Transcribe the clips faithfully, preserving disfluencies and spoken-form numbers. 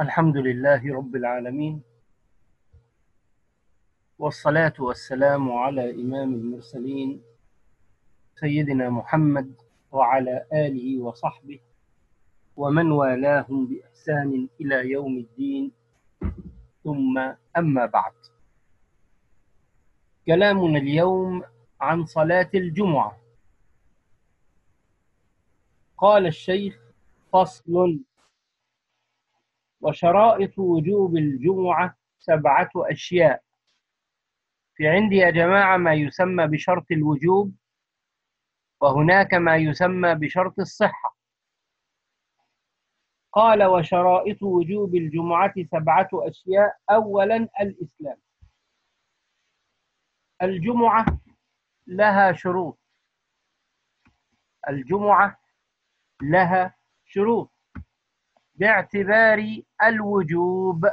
الحمد لله رب العالمين، والصلاة والسلام على إمام المرسلين سيدنا محمد وعلى آله وصحبه ومن والاهم بإحسان إلى يوم الدين. ثم أما بعد، كلامنا اليوم عن صلاة الجمعة. قال الشيخ: فصل: وشرائط وجوب الجمعة سبعة أشياء. في عندي يا جماعة ما يسمى بشرط الوجوب، وهناك ما يسمى بشرط الصحة. قال: وشرائط وجوب الجمعة سبعة أشياء. أولا، الإسلام. الجمعة لها شروط. الجمعة لها شروط باعتبار الوجوب،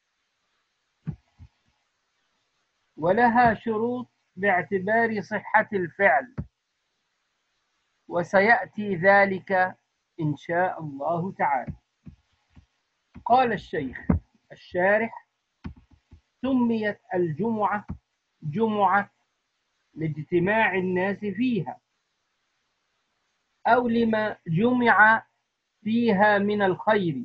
ولها شروط باعتبار صحة الفعل، وسيأتي ذلك إن شاء الله تعالى. قال الشيخ الشارح: سميت الجمعة جمعة لاجتماع الناس فيها، أو لما جمع فيها من الخير،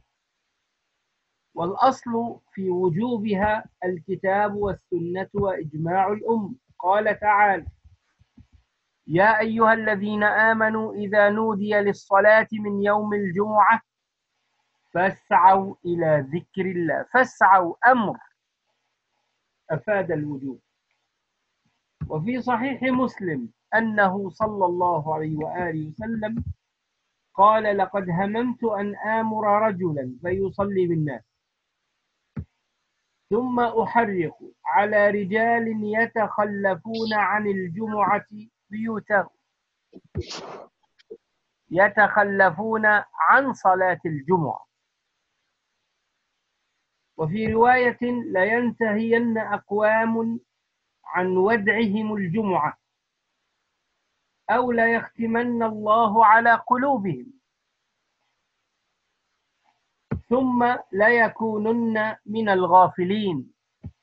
والأصل في وجوبها الكتاب والسنة وإجماع الأمة. قال تعالى: يا أيها الذين آمنوا إذا نودي للصلاة من يوم الجمعة فاسعوا إلى ذكر الله. فاسعوا أمر أفاد الوجوب. وفي صحيح مسلم أنه صلى الله عليه وآله وسلم قال: لقد هممت أن آمر رجلا فيصلي بالناس، ثم أحرق على رجال يتخلفون عن الجمعة بيوتهم، يتخلفون عن صلاة الجمعة. وفي رواية: لينتهين أقوام عن ودعهم الجمعة، أو ليختمن الله على قلوبهم، ثم ليكونن من الغافلين.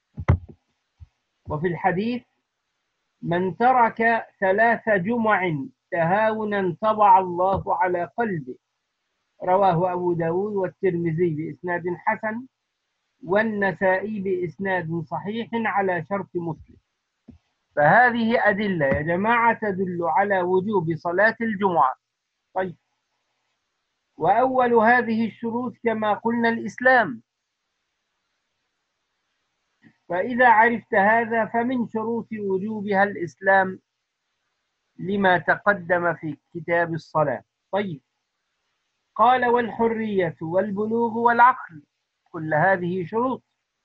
وفي الحديث: من ترك ثلاث جمع تهاونا طبع الله على قلبه. رواه أبو داود والترمذي بإسناد حسن، والنسائي بإسناد صحيح على شرط مسلم. فهذه أدلة يا جماعة تدل على وجوب صلاة الجمعة. طيب، وأول هذه الشروط كما قلنا الإسلام. فإذا عرفت هذا فمن شروط وجوبها الإسلام لما تقدم في كتاب الصلاة. طيب، قال: والحرية والبلوغ والعقل. كل هذه شروط.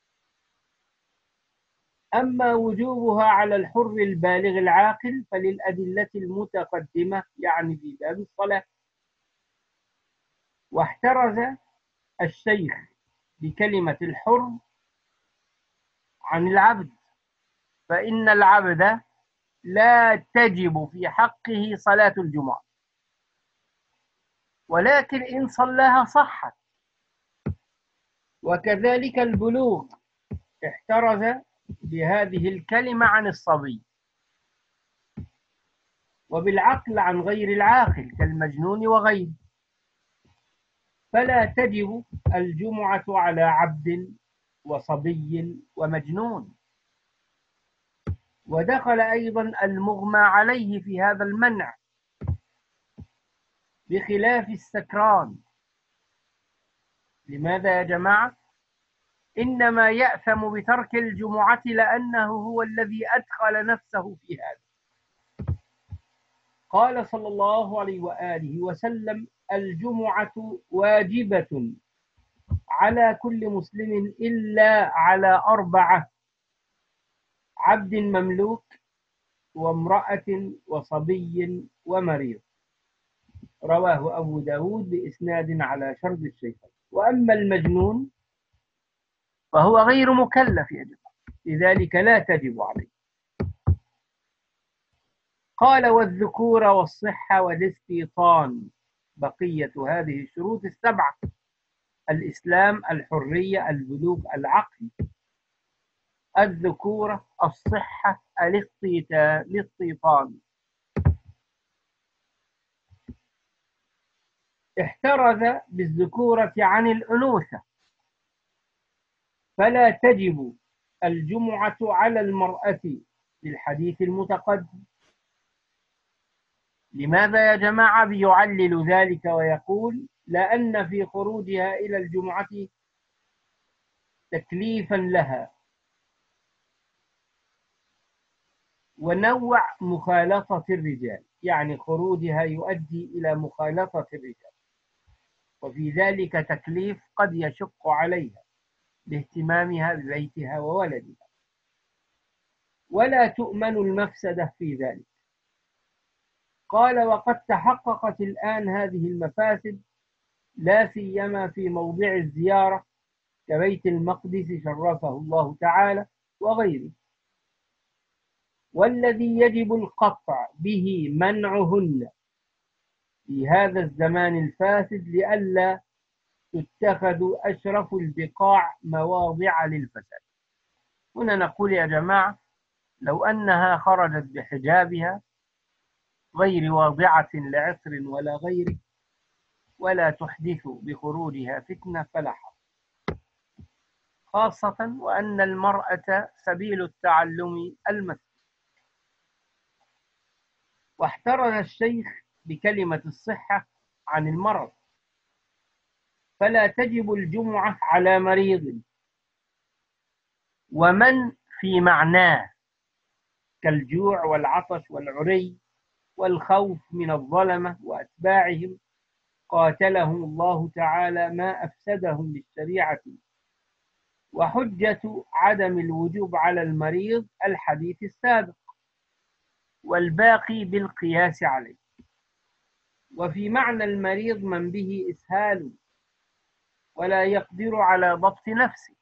أما وجوبها على الحر البالغ العاقل فللأدلة المتقدمة، يعني في باب الصلاة. واحترز الشيخ بكلمة الحر عن العبد، فإن العبد لا تجب في حقه صلاة الجمعة، ولكن إن صلاها صحت. وكذلك البلوغ احترز بهذه الكلمة عن الصبي، وبالعقل عن غير العاقل كالمجنون وغيره. فلا تجب الجمعة على عبد وصبي ومجنون. ودخل أيضا المغمى عليه في هذا المنع، بخلاف السكران. لماذا يا جماعة؟ إنما يأثم بترك الجمعة لأنه هو الذي أدخل نفسه في هذا. قال صلى الله عليه وآله وسلم: الجمعة واجبة على كل مسلم إلا على أربعة: عبد مملوك، وامرأة، وصبي، ومريض. رواه أبو داود بإسناد على شرط الشيخين. وأما المجنون فهو غير مكلف يا جماعة، لذلك لا تجب عليه. قال: والذكور والصحة والاستيطان. بقية هذه الشروط السبعة. الإسلام، الحرية، البلوغ، العقل، الذكورة، الصحة، الاستيطان. احترز بالذكورة عن الأنوثة، فلا تجب الجمعة على المرأة في الحديث المتقدم. لماذا يا جماعة بيعلل ذلك ويقول لأن في خروجها إلى الجمعة تكليفا لها ونوع مخالطة الرجال، يعني خروجها يؤدي إلى مخالطة الرجال، وفي ذلك تكليف قد يشق عليها لاهتمامها ببيتها وولدها، ولا تؤمن المفسدة في ذلك. قال وقد تحققت الآن هذه المفاسد، لا سيما في موضع الزيارة كبيت المقدس شرفه الله تعالى وغيره، والذي يجب القطع به منعهن في هذا الزمان الفاسد لئلا تتخذ أشرف البقاع مواضع للفساد. هنا نقول يا جماعة لو أنها خرجت بحجابها غير واضعة لعطر ولا غيره ولا تحدث بخروجها فتنة فلا حرج، خاصة وأن المرأة سبيل التعلم المسجد. واحترز الشيخ بكلمة الصحة عن المرض، فلا تجب الجمعة على مريض ومن في معناه كالجوع والعطش والعري والخوف من الظلمة وأتباعهم قاتلهم الله تعالى ما أفسدهم للشريعة. وحجة عدم الوجوب على المريض الحديث السابق والباقي بالقياس عليه. وفي معنى المريض من به إسهال ولا يقدر على ضبط نفسه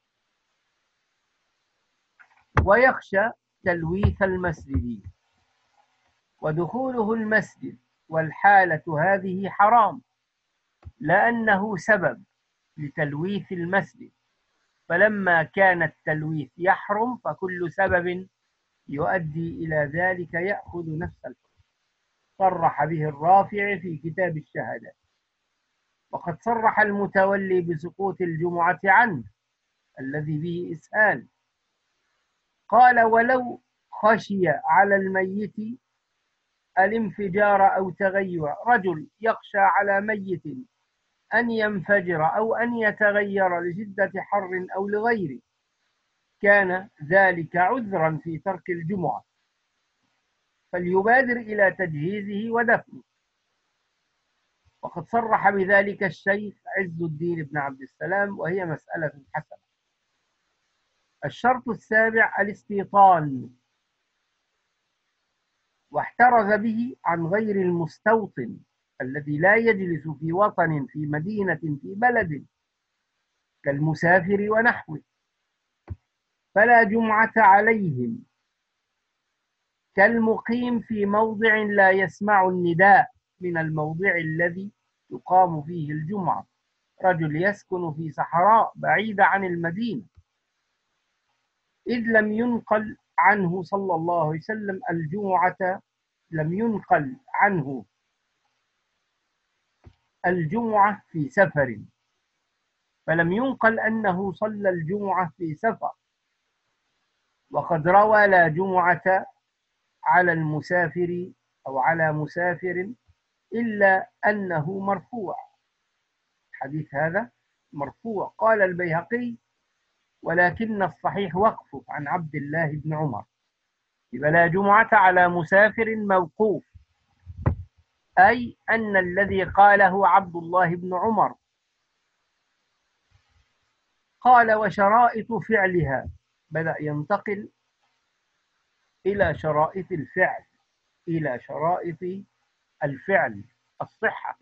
ويخشى تلويث المسجد ودخوله المسجد، والحالة هذه حرام لأنه سبب لتلويث المسجد، فلما كان التلويث يحرم فكل سبب يؤدي إلى ذلك يأخذ نفس الحكم. صرح به الرافع في كتاب الشهادات، وقد صرح المتولي بسقوط الجمعة عنه الذي به إسهال. قال ولو خشي على الميت الانفجار أو تغير، رجل يخشى على ميت أن ينفجر أو أن يتغير لشدة حر أو لغيره، كان ذلك عذرا في ترك الجمعة، فليبادر إلى تجهيزه ودفنه. وقد صرح بذلك الشيخ عز الدين بن عبد السلام، وهي مسألة حسنة. الشرط السابع الاستيطان، واحترز به عن غير المستوطن الذي لا يجلس في وطن في مدينة في بلد كالمسافر ونحوه، فلا جمعة عليهم، كالمقيم في موضع لا يسمع النداء من الموضع الذي تقام فيه الجمعة، رجل يسكن في صحراء بعيدة عن المدينة، إذ لم ينقل عنه صلى الله عليه وسلم الجمعة لم ينقل عنه الجمعة في سفر، فلم ينقل أنه صلى الجمعة في سفر. وقد روى لا جمعة على المسافر أو على مسافر إلا أنه مرفوع، الحديث هذا مرفوع. قال البيهقي ولكن الصحيح وقفه عن عبد الله بن عمر، لا جمعة على مسافر موقوف، أي أن الذي قاله عبد الله بن عمر. قال وشرائط فعلها، بدأ ينتقل إلى شرائط الفعل، إلى شرائط الفعل الصحة.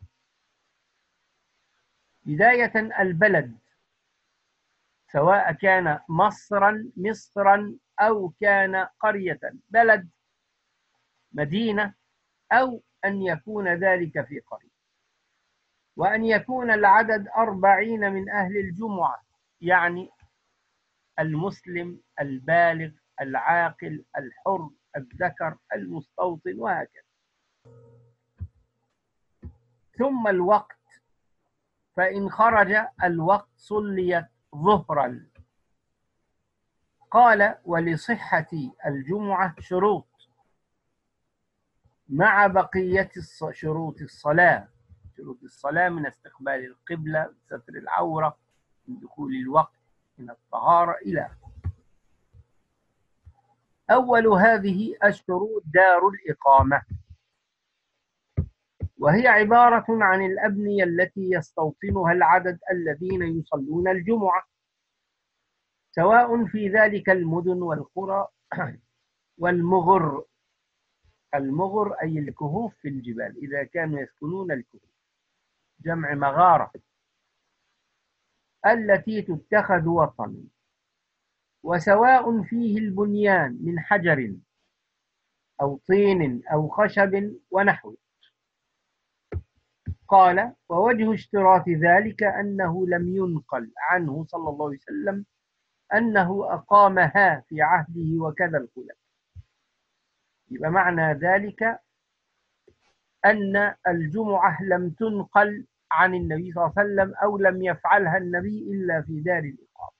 بداية البلد، سواء كان مصرا مصرا أو كان قرية، بلد مدينة أو أن يكون ذلك في قرية. وأن يكون العدد أربعين من أهل الجمعة، يعني المسلم البالغ العاقل الحر الذكر المستوطن وهكذا. ثم الوقت، فإن خرج الوقت صليت ظهرا. قال: ولصحة الجمعة شروط مع بقية شروط الصلاة. شروط الصلاة من استقبال القبلة، ستر العورة، من دخول الوقت، من الطهارة إلى آخره. أول هذه الشروط دار الإقامة، وهي عبارة عن الأبنية التي يستوطنها العدد الذين يصلون الجمعة، سواء في ذلك المدن والقرى والمغر. المغر أي الكهوف في الجبال، إذا كانوا يسكنون الكهوف، جمع مغارة، التي تتخذ وطنا، وسواء فيه البنيان من حجر أو طين أو خشب ونحوه. قال: ووجه اشتراط ذلك أنه لم ينقل عنه صلى الله عليه وسلم أنه أقامها في عهده وكذا الخلفاء. يبقى معنى ذلك أن الجمعة لم تنقل عن النبي صلى الله عليه وسلم، أو لم يفعلها النبي إلا في دار الإقامة.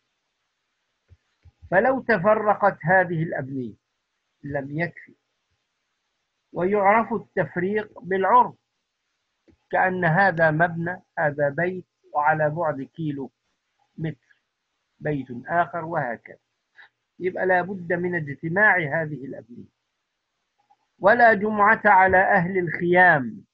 فلو تفرقت هذه الأبنية لم يكفي، ويعرف التفريق بالعرف، كأن هذا مبنى، هذا بيت، وعلى بعد كيلو متر بيت آخر وهكذا. يبقى لا بد من اجتماع هذه الأبنية. ولا جمعة على أهل الخيام،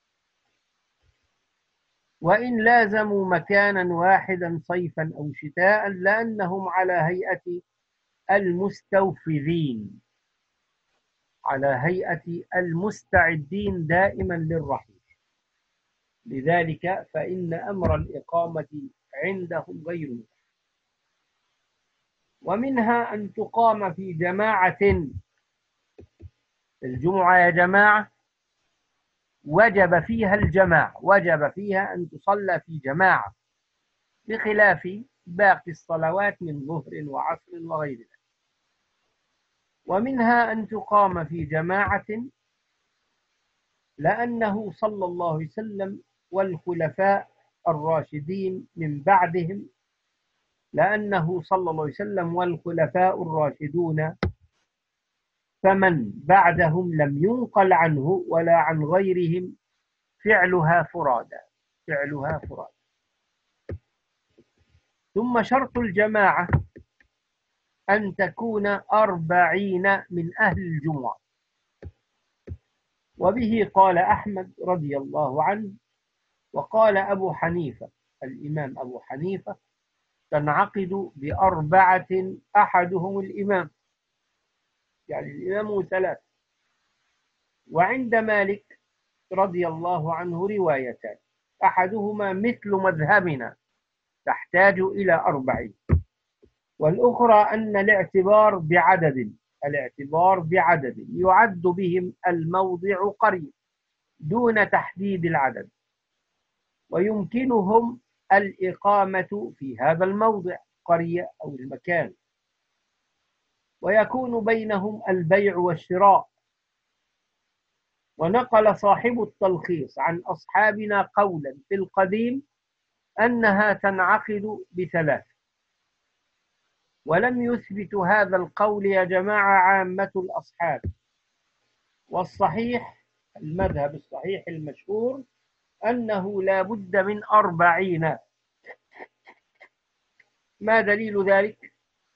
وإن لازموا مكانا واحدا صيفا أو شتاء، لأنهم على هيئة المستوفذين، على هيئة المستعدين دائما للرحيل. لذلك فإن أمر الإقامة عندهم غير متاح. ومنها أن تقام في جماعة. الجمعة يا جماعة وجب فيها الجماعة، وجب فيها أن تصلى في جماعة، بخلاف باقي الصلوات من ظهر وعصر وغير ذلك. ومنها أن تقام في جماعة لأنه صلى الله عليه وسلم والخلفاء الراشدين من بعدهم، لأنه صلى الله عليه وسلم والخلفاء الراشدون فمن بعدهم لم ينقل عنه ولا عن غيرهم فعلها فرادا، فعلها فرادا. ثم شرط الجماعة أن تكون أربعين من أهل الجمعة. وبه قال أحمد رضي الله عنه، وقال أبو حنيفة، الإمام أبو حنيفة، تنعقد بأربعة أحدهم الإمام، يعني الإمام ثلاث. وعند مالك رضي الله عنه روايتان، أحدهما مثل مذهبنا تحتاج إلى أربعين، والأخرى أن الاعتبار بعدد، الاعتبار بعدد يعد بهم الموضع قريب دون تحديد العدد، ويمكنهم الإقامة في هذا الموضع قرية أو المكان، ويكون بينهم البيع والشراء. ونقل صاحب التلخيص عن أصحابنا قولا في القديم أنها تنعقد بثلاث، ولم يثبت هذا القول يا جماعة عامة الأصحاب. والصحيح، المذهب الصحيح المشهور، أنه لا بد من أربعين. ما دليل ذلك؟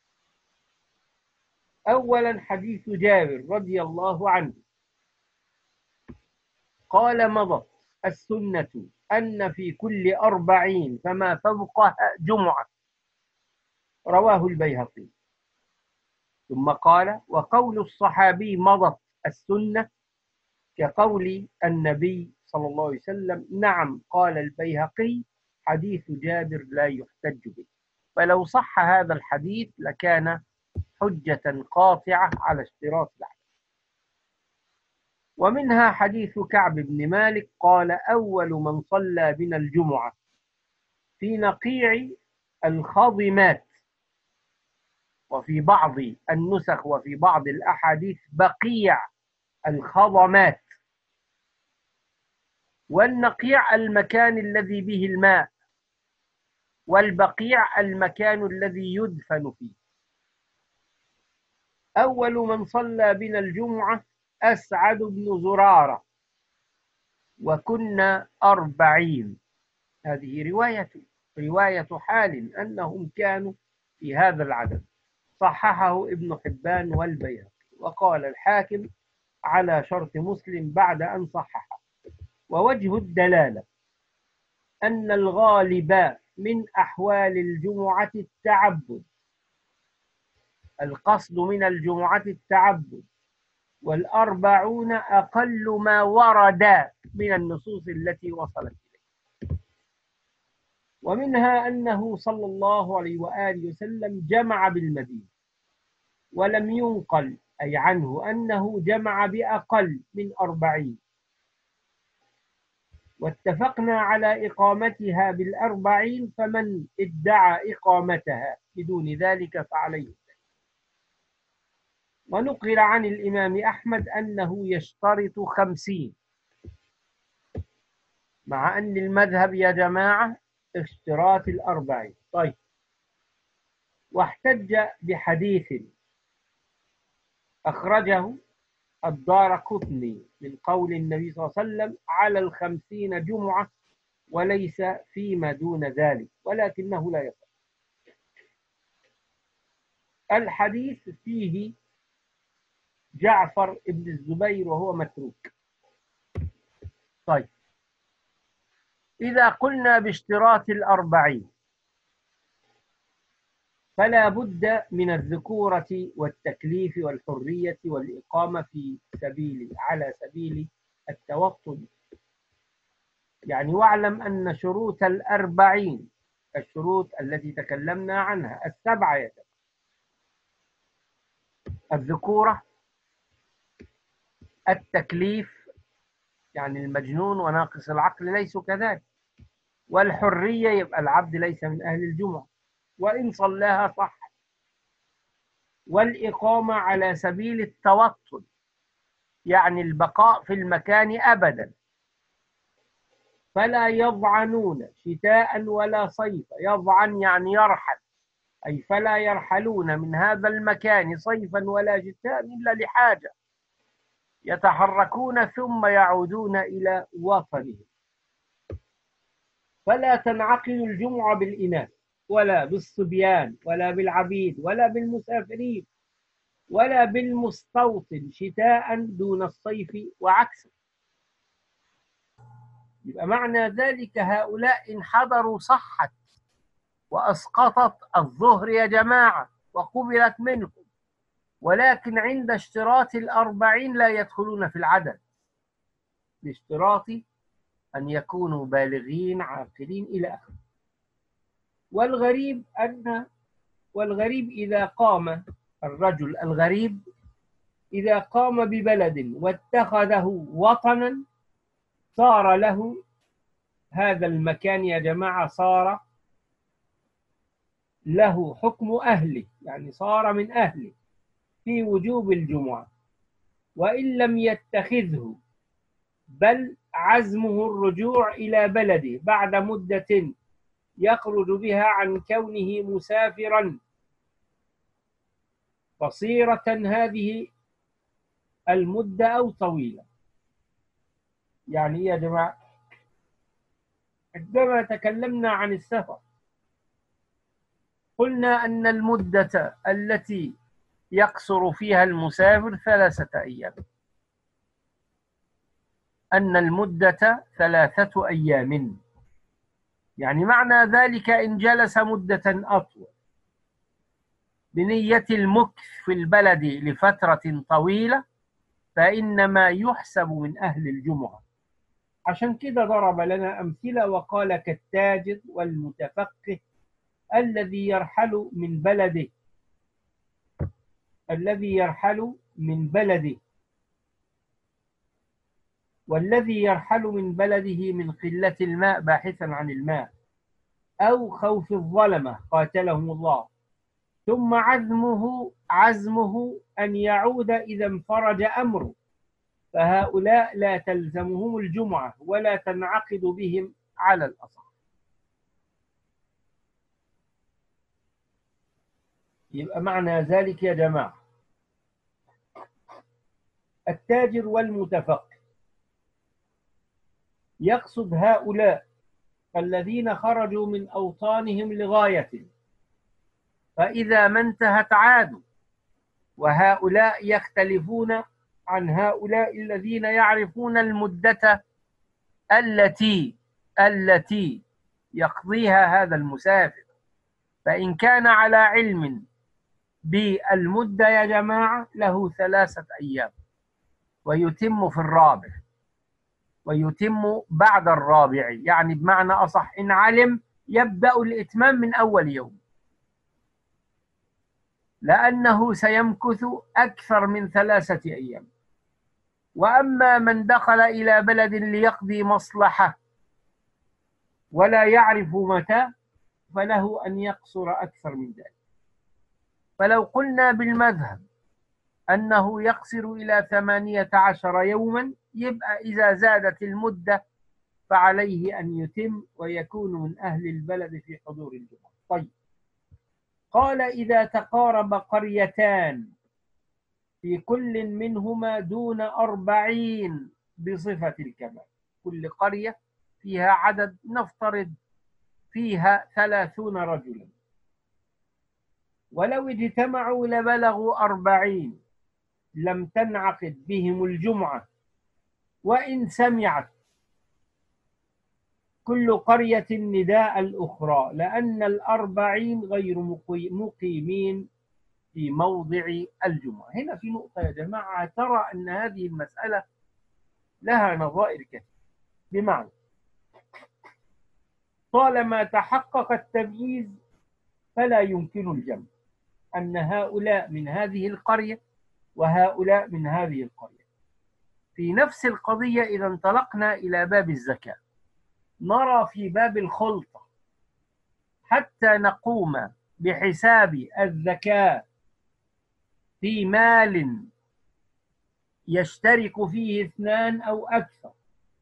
أولا حديث جابر رضي الله عنه قال: مضت السنة أن في كل أربعين فما فوقها جمعة، رواه البيهقي. ثم قال: وقول الصحابي مضت السنة كقول النبي صلى الله عليه وسلم. نعم، قال البيهقي: حديث جابر لا يحتج به. فلو صح هذا الحديث لكان حجة قاطعة على اشتراط العدد. ومنها حديث كعب بن مالك قال: أول من صلى بنا الجمعة في نقيع الخضمات، وفي بعض النسخ وفي بعض الأحاديث بقيع الخضمات. والنقيع المكان الذي به الماء، والبقيع المكان الذي يدفن فيه. أول من صلى بنا الجمعة أسعد بن زرارة، وكنا أربعين. هذه رواية رواية حال أنهم كانوا في هذا العدد. صححه ابن حبان والبيهقي، وقال الحاكم على شرط مسلم بعد أن صححه. ووجه الدلالة أن الغالب من أحوال الجمعة التعبد، القصد من الجمعة التعبد، والأربعون أقل ما ورد من النصوص التي وصلت إليه. ومنها أنه صلى الله عليه وآله وسلم جمع بالمدينة، ولم ينقل أي عنه أنه جمع بأقل من أربعين. واتفقنا على إقامتها بالأربعين، فمن ادعى إقامتها بدون ذلك فعليه. ونقل عن الإمام أحمد أنه يشترط خمسين، مع أن المذهب يا جماعة اشتراط الأربعين. طيب، واحتج بحديث أخرجه الدارقطني من قول النبي صلى الله عليه وسلم: على الخمسين جمعة، وليس فيما دون ذلك، ولكنه لا يصح. الحديث فيه جعفر ابن الزبير وهو متروك. طيب، إذا قلنا باشتراط الأربعين فلا بد من الذكورة والتكليف والحرية والإقامة في سبيل على سبيل التوطن. يعني واعلم أن شروط الأربعين الشروط التي تكلمنا عنها السبعة يتبع. الذكورة، التكليف يعني المجنون وناقص العقل ليسوا كذلك، والحرية يبقى العبد ليس من أهل الجمعة وإن صلاها صح، والإقامة على سبيل التوطن يعني البقاء في المكان أبدا، فلا يضعنون شتاء ولا صيفا. يضعن يعني يرحل، أي فلا يرحلون من هذا المكان صيفا ولا شتاء إلا لحاجة، يتحركون ثم يعودون إلى وطنهم. فلا تنعقد الجمعة بالإناث ولا بالصبيان ولا بالعبيد ولا بالمسافرين ولا بالمستوطن شتاء دون الصيف وعكسه. يبقى معنى ذلك هؤلاء إن حضروا صحت وأسقطت الظهر يا جماعة وقبلت منهم، ولكن عند اشتراط الأربعين لا يدخلون في العدد، باشتراط أن يكونوا بالغين عاقلين إلى آخره. والغريب أن والغريب إذا قام الرجل الغريب إذا قام ببلد واتخذه وطنا صار له هذا المكان يا جماعة، صار له حكم أهله، يعني صار من أهله في وجوب الجمعة، وإن لم يتخذه، بل عزمه الرجوع إلى بلده بعد مدة يخرج بها عن كونه مسافرا قصيرة هذه المدة أو طويلة. يعني يا جماعة عندما تكلمنا عن السفر قلنا أن المدة التي يقصر فيها المسافر ثلاثة أيام، أن المدة ثلاثة أيام. يعني معنى ذلك إن جلس مدة أطول بنية المكث في البلد لفترة طويلة فإنما يحسب من أهل الجمعة. عشان كده ضرب لنا أمثلة وقال: كالتاجر والمتفقه الذي يرحل من بلده الذي يرحل من بلده والذي يرحل من بلده من قلة الماء باحثا عن الماء أو خوف الظلمة قاتلهم الله، ثم عزمه عزمه أن يعود إذا انفرج أمره، فهؤلاء لا تلزمهم الجمعة ولا تنعقد بهم على الأصح. يبقى معنى ذلك يا جماعة التاجر والمتفقه يقصد هؤلاء الذين خرجوا من أوطانهم لغاية، فإذا ما انتهت عادوا، وهؤلاء يختلفون عن هؤلاء الذين يعرفون المدة التي التي يقضيها هذا المسافر. فإن كان على علم بالمدة يا جماعة له ثلاثة أيام، ويتم في الرابع، ويتم بعد الرابع، يعني بمعنى أصح إن علم يبدأ الإتمام من أول يوم، لأنه سيمكث أكثر من ثلاثة أيام. وأما من دخل إلى بلد ليقضي مصلحة ولا يعرف متى، فله أن يقصر أكثر من ذلك. فلو قلنا بالمذهب أنه يقصر إلى ثمانية عشر يوما، يبقى إذا زادت المدة فعليه أن يتم ويكون من أهل البلد في حضور الجمعة. طيب، قال إذا تقارب قريتان في كل منهما دون أربعين بصفة الكمال، كل قرية فيها عدد نفترض فيها ثلاثون رجلا، ولو اجتمعوا لبلغوا أربعين لم تنعقد بهم الجمعة، وإن سمعت كل قرية نداء الأخرى، لأن الأربعين غير مقيمين في موضع الجمعة. هنا في نقطة يا جماعة، ترى أن هذه المسألة لها نظائر كثيرة، بمعنى طالما تحقق التمييز فلا يمكن الجمع، أن هؤلاء من هذه القرية وهؤلاء من هذه القرية. في نفس القضية إذا انطلقنا إلى باب الزكاة، نرى في باب الخلطة حتى نقوم بحساب الزكاة في مال يشترك فيه اثنان أو أكثر،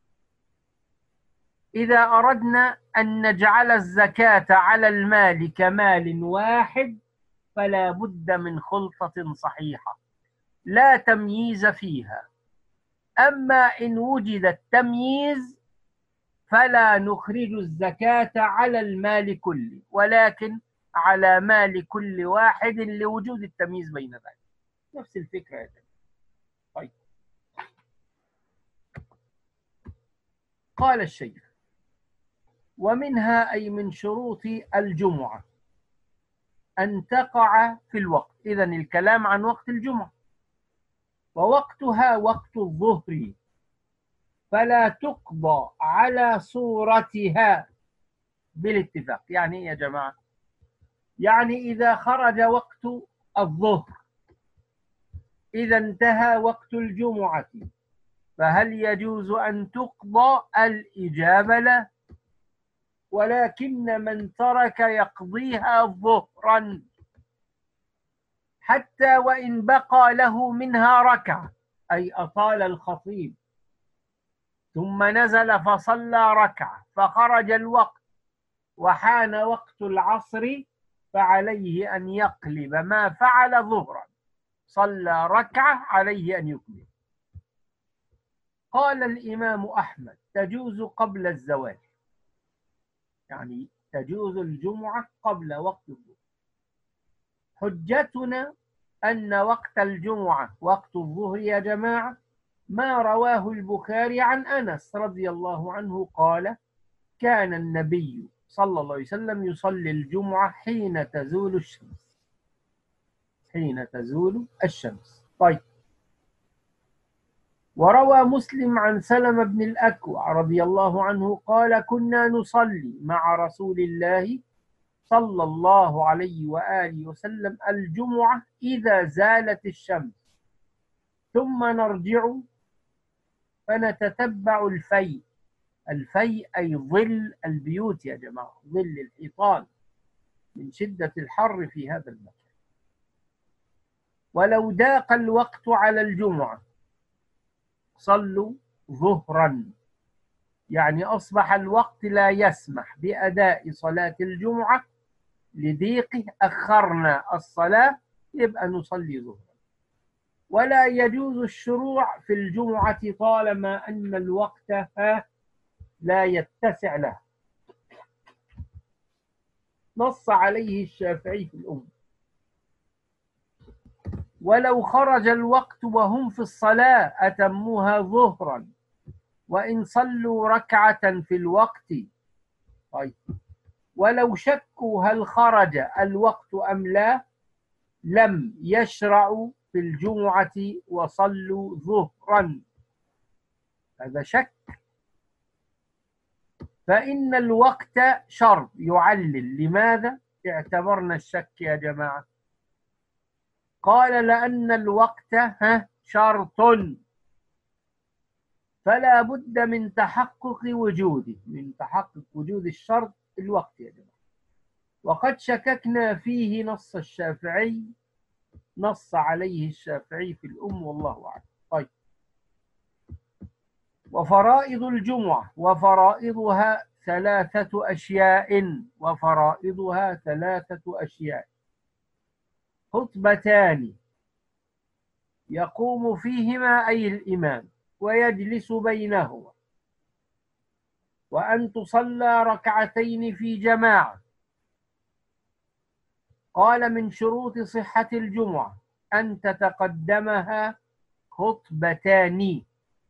إذا أردنا أن نجعل الزكاة على المال كمال واحد فلا بد من خلطة صحيحة لا تمييز فيها. أما إن وجد التمييز فلا نخرج الزكاة على المال كله، ولكن على مال كل واحد لوجود التمييز بين ذلك. نفس الفكرة يا جماعة. طيب، قال الشيخ: ومنها أي من شروط الجمعة أن تقع في الوقت. إذن الكلام عن وقت الجمعة، ووقتها وقت الظهر، فلا تقضى على صورتها بالاتفاق. يعني يا جماعة، يعني إذا خرج وقت الظهر إذا انتهى وقت الجمعة، فهل يجوز أن تقضى؟ الإجابة لا، ولكن من ترك يقضيها ظهرا حتى وإن بقى له منها ركعة، أي أطال الخطيب ثم نزل فصلى ركعة فخرج الوقت وحان وقت العصر، فعليه أن يقلب ما فعل ظهرا، صلى ركعة عليه أن يكمل. قال الإمام أحمد: تجوز قبل الزوال، يعني تجوز الجمعة قبل وقت الظهر. حجتنا أن وقت الجمعة وقت الظهر يا جماعة ما رواه البخاري عن أنس رضي الله عنه قال: كان النبي صلى الله عليه وسلم يصلي الجمعة حين تزول الشمس، حين تزول الشمس. طيب، وروى مسلم عن سلمة بن الأكوع رضي الله عنه قال: كنا نصلي مع رسول الله صلى الله عليه وآله وسلم الجمعة إذا زالت الشمس، ثم نرجع فنتتبع الفيء. الفيء أي ظل البيوت يا جماعة، ظل الحيطان من شدة الحر في هذا المكان. ولو ضاق الوقت على الجمعة صلوا ظهرا، يعني أصبح الوقت لا يسمح بأداء صلاة الجمعة لضيقه، أخرنا الصلاة، يبقى نصلي ظهرا. ولا يجوز الشروع في الجمعة طالما أن الوقت لا يتسع له، نص عليه الشافعي في الأم. ولو خرج الوقت وهم في الصلاة أتموها ظهرا وإن صلوا ركعة في الوقت. طيب ولو شكوا هل خرج الوقت أم لا لم يشرعوا في الجمعة وصلوا ظهرا. هذا شك، فإن الوقت شرط يعلل. لماذا اعتبرنا الشك يا جماعة؟ قال لأن الوقت ها شرط، فلا بد من تحقق وجوده، من تحقق وجود الشرط الوقت يا جماعة. وقد شككنا فيه نص الشافعي، نص عليه الشافعي في الأم والله أعلم. طيب وفرائض الجمعة، وفرائضها ثلاثة أشياء، وفرائضها ثلاثة أشياء: خطبتان يقوم فيهما أي الإمام ويجلس بينهما، وأن تصلى ركعتين في جماعة. قال من شروط صحة الجمعة أن تتقدمها خطبتان.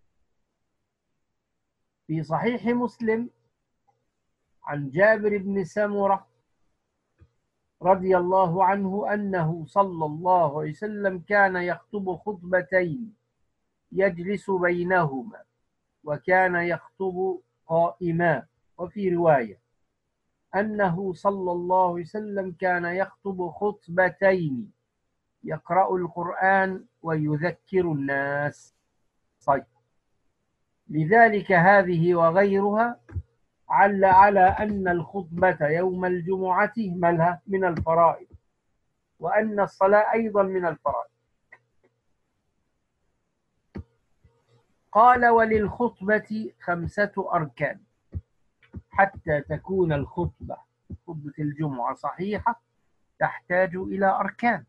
في صحيح مسلم عن جابر بن سمرة رضي الله عنه أنه صلى الله عليه وسلم كان يخطب خطبتين يجلس بينهما، وكان يخطب قائما. وفي رواية أنه صلى الله عليه وسلم كان يخطب خطبتين يقرأ القرآن ويذكر الناس. طيب لذلك هذه وغيرها عل على أن الخطبة يوم الجمعة ملها من الفرائض، وأن الصلاة أيضا من الفرائض. قال وللخطبة خمسة أركان. حتى تكون الخطبة خطبة الجمعة صحيحة تحتاج إلى أركان.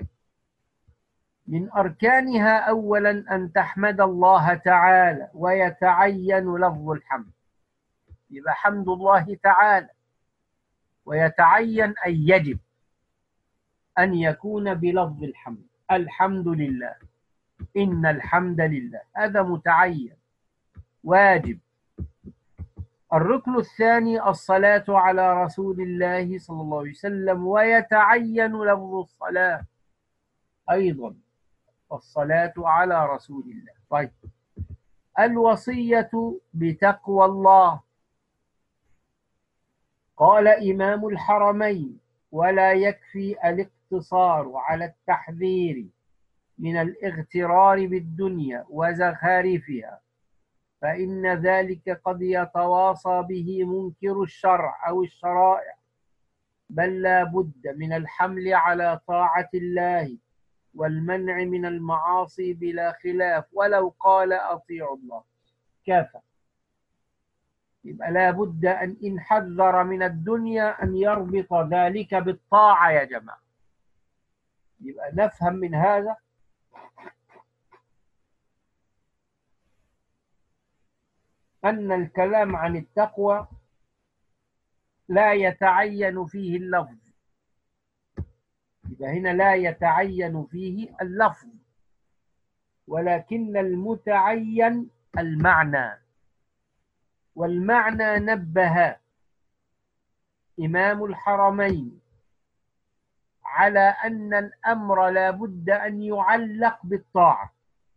من أركانها أولا أن تحمد الله تعالى ويتعين لفظ الحمد، يبقى حمد الله تعالى، ويتعين أي يجب أن يكون بلفظ الحمد. الحمد لله، إن الحمد لله، هذا متعين واجب. الركن الثاني الصلاة على رسول الله صلى الله عليه وسلم، ويتعين لفظ الصلاة أيضا، الصلاة على رسول الله. طيب الوصية بتقوى الله. قال إمام الحرمين ولا يكفي الاقتصار على التحذير من الاغترار بالدنيا وزخارفها، فإن ذلك قد يتواصى به منكر الشرع أو الشرائع، بل لا بد من الحمل على طاعة الله والمنع من المعاصي بلا خلاف، ولو قال أطيعوا الله كافى. يبقى لا بد أن إن حذر من الدنيا أن يربط ذلك بالطاعة يا جماعة. يبقى نفهم من هذا أن الكلام عن التقوى لا يتعين فيه اللفظ. يبقى هنا لا يتعين فيه اللفظ، ولكن المتعين المعنى. والمعنى نبه إمام الحرمين على أن الأمر لا بد أن يعلق بالطاعة.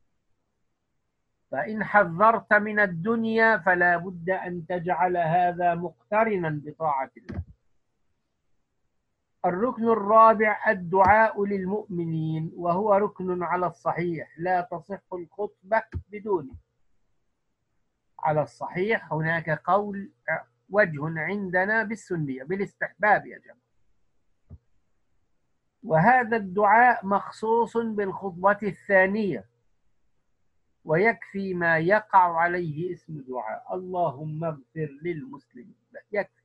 فإن حذرت من الدنيا فلا بد أن تجعل هذا مقترنا بطاعة الله. الركن الرابع الدعاء للمؤمنين، وهو ركن على الصحيح لا تصح الخطبة بدونه. على الصحيح هناك قول وجه عندنا بالسنية بالاستحباب يا جماعة. وهذا الدعاء مخصوص بالخطبة الثانية، ويكفي ما يقع عليه اسم دعاء اللهم اغفر للمسلمين، يكفي.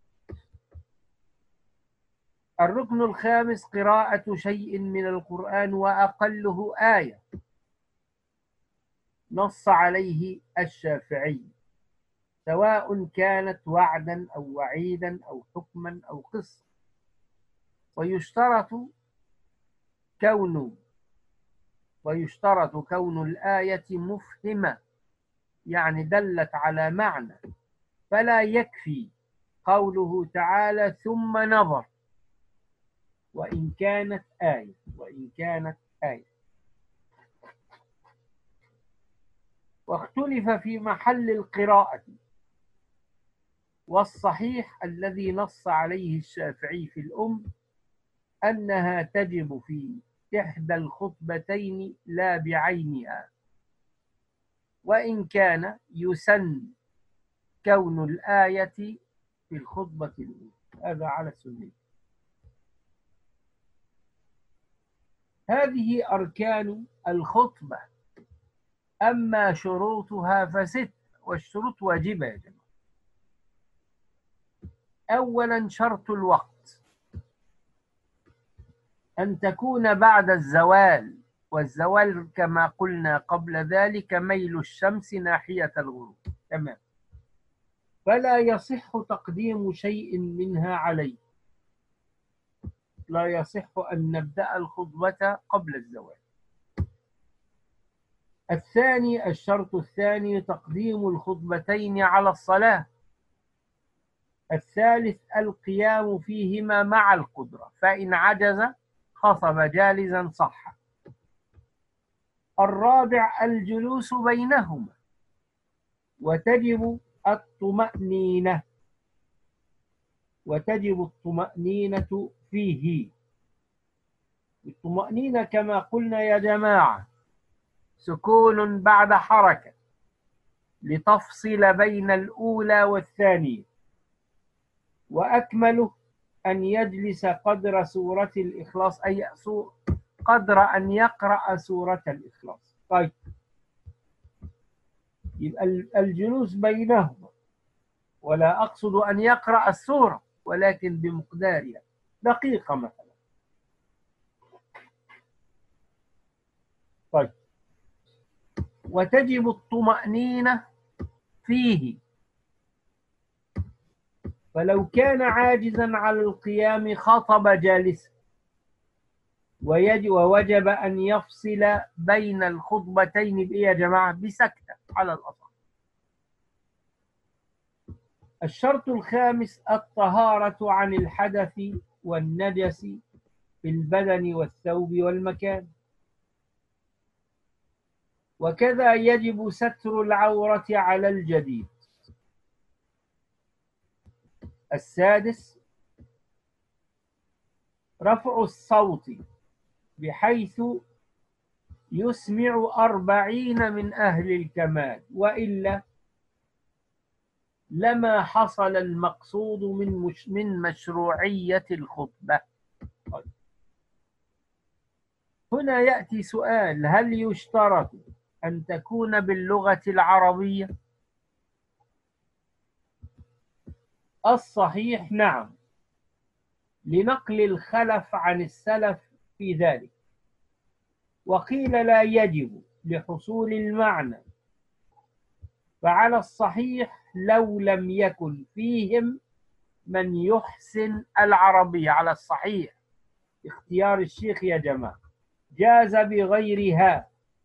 الركن الخامس قراءة شيء من القرآن وأقله آية، نص عليه الشافعي، سواء كانت وعدا أو وعيدا أو حكما أو قصة. ويشترط كون ويشترط كون الآية مفهمة، يعني دلت على معنى، فلا يكفي قوله تعالى ثم نظر وإن كانت آية وإن كانت آية. واختلف في محل القراءة، والصحيح الذي نص عليه الشافعي في الأم أنها تجب في إحدى الخطبتين لا بعينها، وإن كان يسن كون الآية في الخطبة الأولى، هذا على السنة. هذه أركان الخطبة، أما شروطها فست، والشروط واجبة يا جماعة. أولا شرط الوقت، أن تكون بعد الزوال، والزوال كما قلنا قبل ذلك ميل الشمس ناحية الغروب، تمام، فلا يصح تقديم شيء منها عليه، لا يصح أن نبدأ الخطبة قبل الزوال. الثاني الشرط الثاني تقديم الخطبتين على الصلاة. الثالث القيام فيهما مع القدرة، فإن عجز خطب جالسا صح. الرابع الجلوس بينهما، وتجب الطمأنينة وتجب الطمأنينة فيه. الطمأنينة كما قلنا يا جماعة سكون بعد حركة لتفصل بين الأولى والثانية، وأكمله أن يجلس قدر سورة الإخلاص، أي قدر أن يقرأ سورة الإخلاص. طيب، يبقى الجلوس بينهما، ولا أقصد أن يقرأ السورة ولكن بمقدارها، دقيقة مثلا. طيب، وتجب الطمأنينة فيه، فلو كان عاجزا على القيام خطب جالسا، ووجب أن يفصل بين الخطبتين بإيه يا جماعة؟ بسكتة على الأصح. الشرط الخامس الطهارة عن الحدث والنجس في البدن والثوب والمكان، وكذا يجب ستر العورة على الجديد. السادس رفع الصوت بحيث يسمع أربعين من أهل الكمال، وإلا لما حصل المقصود من مش من مشروعية الخطبة. هنا يأتي سؤال: هل يشترط أن تكون باللغة العربية؟ الصحيح نعم، لنقل الخلف عن السلف في ذلك، وقيل لا يجب لحصول المعنى. فعلى الصحيح لو لم يكن فيهم من يحسن العربية، على الصحيح اختيار الشيخ يا جماعة، جاز بغيرها،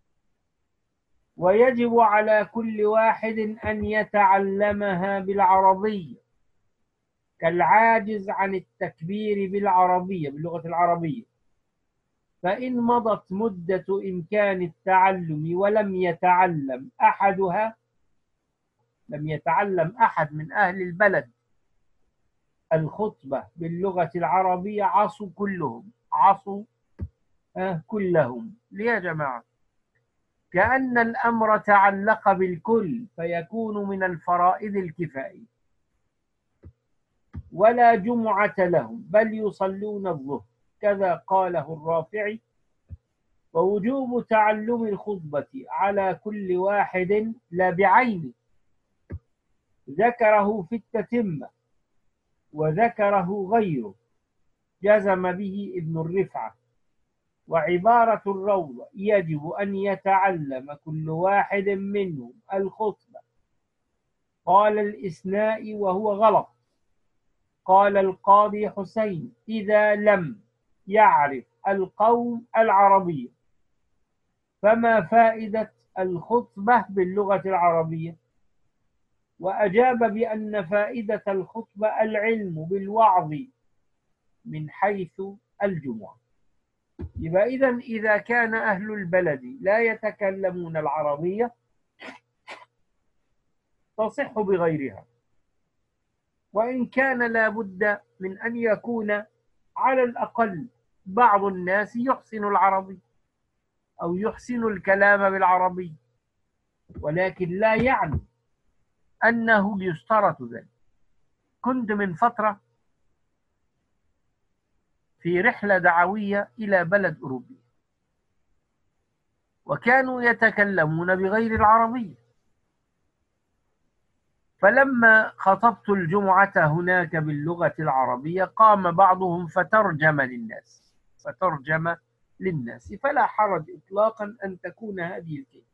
ويجب على كل واحد أن يتعلمها بالعربية، كالعاجز عن التكبير بالعربية باللغة العربية، فإن مضت مدة إمكان التعلم ولم يتعلم أحدها لم يتعلم أحد من أهل البلد الخطبة باللغة العربية، عصوا كلهم عصوا آه كلهم. ليه يا جماعة؟ كأن الأمر تعلق بالكل فيكون من الفرائض الكفائية، ولا جمعة لهم بل يصلون الظهر، كذا قاله الرافعي. ووجوب تعلم الخطبة على كل واحد لا بعينه ذكره في التتمة، وذكره غيره جزم به ابن الرفعة. وعبارة الروضة يجب أن يتعلم كل واحد منهم الخطبة. قال الإسنائي وهو غلط. قال القاضي حسين إذا لم يعرف القوم العربية فما فائدة الخطبة باللغة العربية؟ وأجاب بأن فائدة الخطبة العلم بالوعظ من حيث الجمعة. يبقى إذن إذا كان أهل البلد لا يتكلمون العربية تصح بغيرها، وإن كان لا بد من أن يكون على الأقل بعض الناس يحسن العربي أو يحسن الكلام بالعربي، ولكن لا يعني أنه يشترط ذلك. كنت من فترة في رحلة دعوية إلى بلد أوروبي، وكانوا يتكلمون بغير العربية، فلما خطبت الجمعة هناك باللغة العربية قام بعضهم فترجم للناس فترجم للناس فلا حرج إطلاقا أن تكون هذه الكلمة.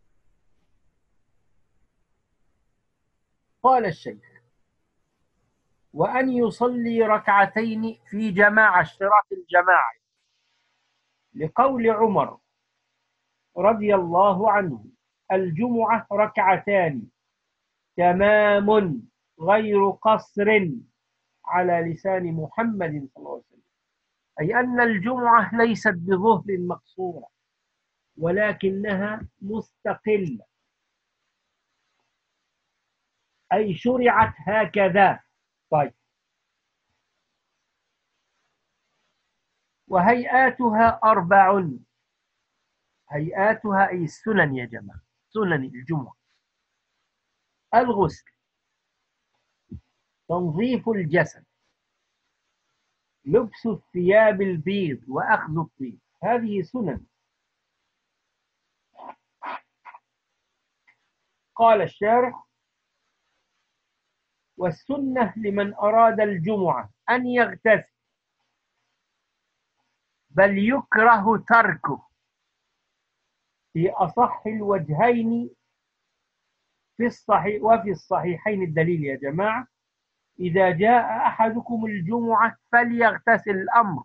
قال الشيخ: وأن يصلي ركعتين في جماعة، اشتراط الجماعة، لقول عمر رضي الله عنه: الجمعة ركعتان تمام غير قصر، على لسان محمد صلى الله عليه وسلم، أي أن الجمعة ليست بظهر مقصورة ولكنها مستقلة، أي شرعت هكذا. طيب، وهيئاتها أربع. هيئاتها أي السنن يا جماعة، سنن الجمعة: الغسل، تنظيف الجسد، لبس الثياب البيض وأخذ الطيب، هذه سنن. قال الشارح: والسنة لمن أراد الجمعة أن يغتسل، بل يكره تركه في أصح الوجهين في الصحيح وفي الصحيحين. الدليل يا جماعة: إذا جاء أحدكم الجمعة فليغتسل الأمر.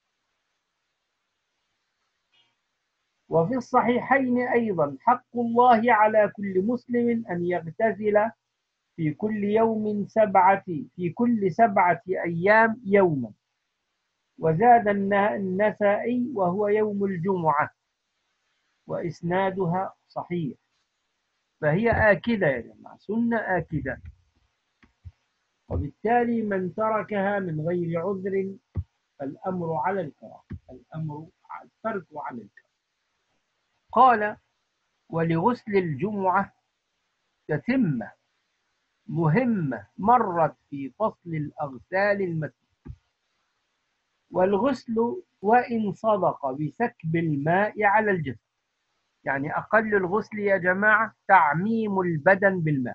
وفي الصحيحين أيضا: حق الله على كل مسلم أن يغتسل في كل يوم سبعة في كل سبعة أيام يوما. وزاد النسائي: وهو يوم الجمعة، وإسنادها صحيح. فهي آكدة يا جماعة، سنة آكدة، وبالتالي من تركها من غير عذر فالأمر على الكراهة، الأمر على الترك وعلى الكراهة. قال: ولغسل الجمعة تتمة مهمة مرت في فصل الأغسال المتين. والغسل وإن صدق بسكب الماء على الجسد، يعني أقل الغسل يا جماعة تعميم البدن بالماء،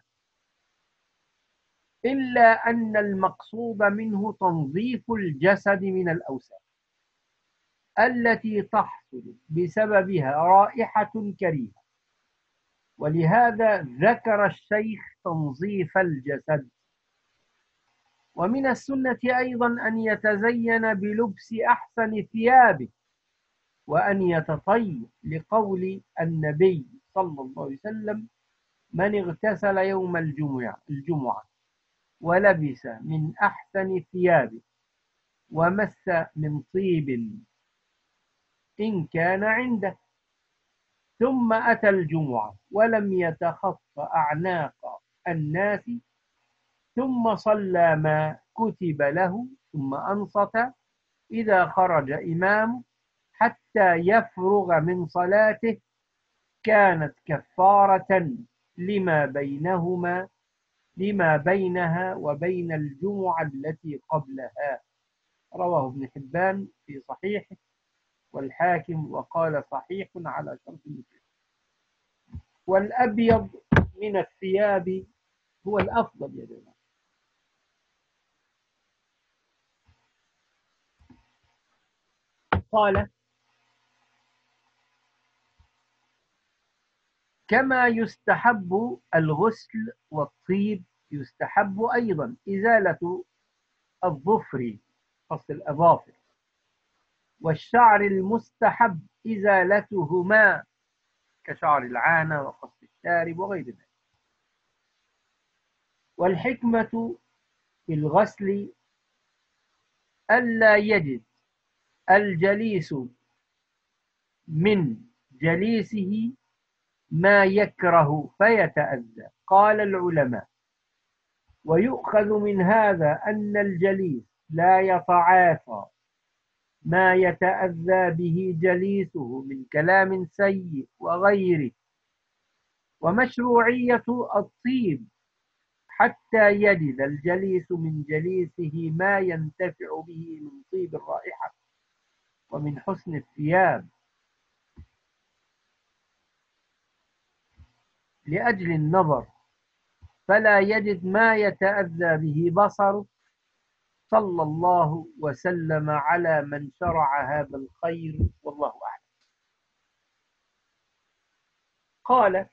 إلا أن المقصود منه تنظيف الجسد من الأوساخ التي تحصل بسببها رائحة كريهة، ولهذا ذكر الشيخ تنظيف الجسد. ومن السنة أيضا أن يتزين بلبس أحسن ثيابه وأن يتطيب، لقول النبي صلى الله عليه وسلم: من اغتسل يوم الجمعة, الجمعة ولبس من أحسن ثيابه ومس من طيب إن كان عنده، ثم أتى الجمعة ولم يتخط أعناق الناس، ثم صلى ما كتب له، ثم أنصت إذا خرج إمام حتى يفرغ من صلاته، كانت كفارة لما بينهما لما بينها وبين الجمعة التي قبلها. رواه ابن حبان في صحيحه والحاكم وقال صحيح على شرط مسلم. والأبيض من الثياب هو الأفضل يا جماعة. قال كما يستحب الغسل والطيب يستحب أيضا إزالة الظفر قص الأظافر والشعر المستحب إزالتهما كشعر العانة وقص الشارب وغير ذلك. والحكمة في الغسل ألا يجد الجليس من جليسه ما يكره فيتأذى. قال العلماء ويؤخذ من هذا أن الجليس لا يتعاطى ما يتأذى به جليسه من كلام سيء وغيره، ومشروعية الطيب حتى يجد الجليس من جليسه ما ينتفع به من طيب الرائحة ومن حسن الثياب لأجل النظر، فلا يجد ما يتأذى به بصره. صلى الله وسلم على من شرع هذا الخير والله أعلم. قال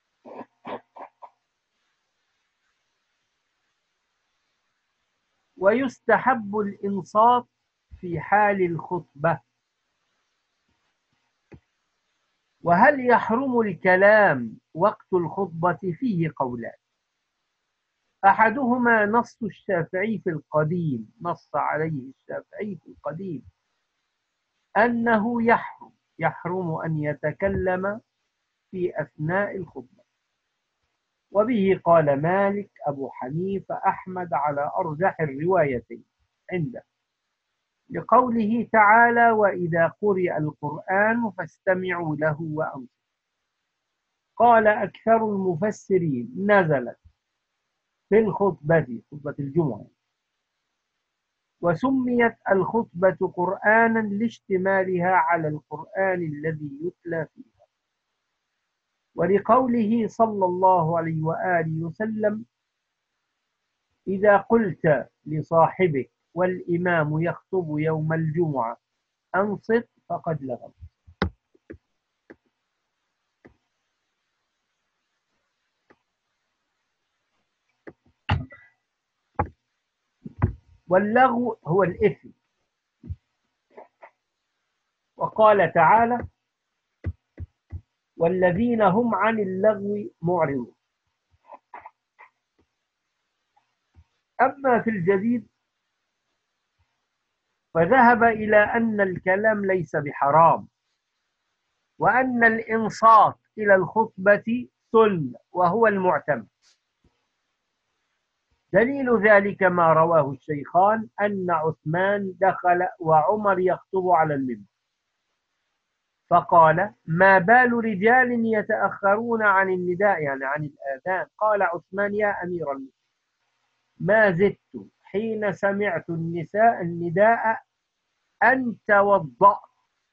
ويستحب الإنصات في حال الخطبة. وهل يحرم الكلام وقت الخطبة؟ فيه قولان، أحدهما نص الشافعي في القديم، نص عليه الشافعي في القديم أنه يحرم يحرم أن يتكلم في أثناء الخطبة، وبه قال مالك أبو حنيفة أحمد على أرجح الروايتين عنده، لقوله تعالى وإذا قرئ القرآن فاستمعوا له وأنصتوا. قال أكثر المفسرين نزلت في الخطبة، خطبة الجمعة، وسميت الخطبة قرآنا لاشتمالها على القرآن الذي يتلى فيها، ولقوله صلى الله عليه وآله وسلم إذا قلت لصاحبك والإمام يخطب يوم الجمعة أنصت فقد لغوا. واللغو هو الإثم. وقال تعالى والذين هم عن اللغو معرضون. أما في الجديد فذهب إلى أن الكلام ليس بحرام، وأن الإنصات إلى الخطبة سنة وهو المعتمد. دليل ذلك ما رواه الشيخان أن عثمان دخل وعمر يخطب على المنبر فقال ما بال رجال يتأخرون عن النداء يعني عن الآذان؟ قال عثمان يا أمير المؤمنين ما زدت حين سمعت النساء النداء أن توضأ.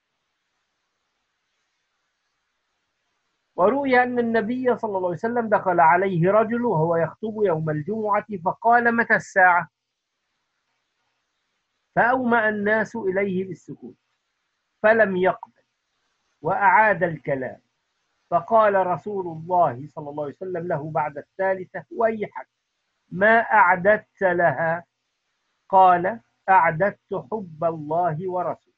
وروي أن النبي صلى الله عليه وسلم دخل عليه رجل وهو يخطب يوم الجمعة فقال متى الساعة؟ فأومأ الناس إليه بالسكوت فلم يقبل وأعاد الكلام، فقال رسول الله صلى الله عليه وسلم له بعد الثالثة ويحك ما أعددت لها؟ قال أعددت حب الله ورسوله.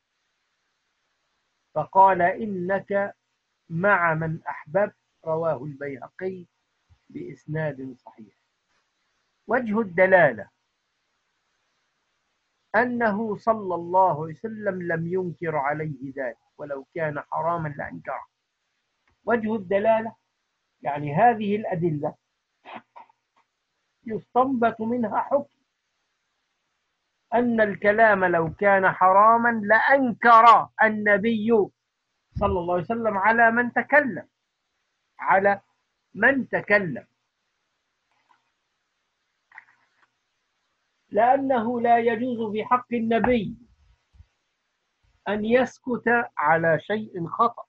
فقال إنك مع من أحببت. رواه البيهقي بإسناد صحيح. وجه الدلالة أنه صلى الله عليه وسلم لم ينكر عليه ذلك ولو كان حراما لأنكره. وجه الدلالة يعني هذه الأدلة يستنبط منها حكم أن الكلام لو كان حراما لأنكر النبي صلى الله عليه وسلم على من تكلم، على من تكلم، لأنه لا يجوز في حق النبي أن يسكت على شيء خطأ،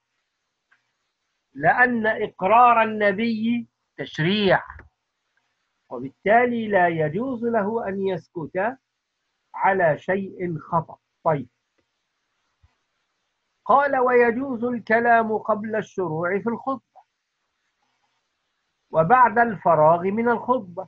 لأن إقرار النبي تشريع، وبالتالي لا يجوز له أن يسكت على شيء خطأ. طيب، قال ويجوز الكلام قبل الشروع في الخطبة وبعد الفراغ من الخطبة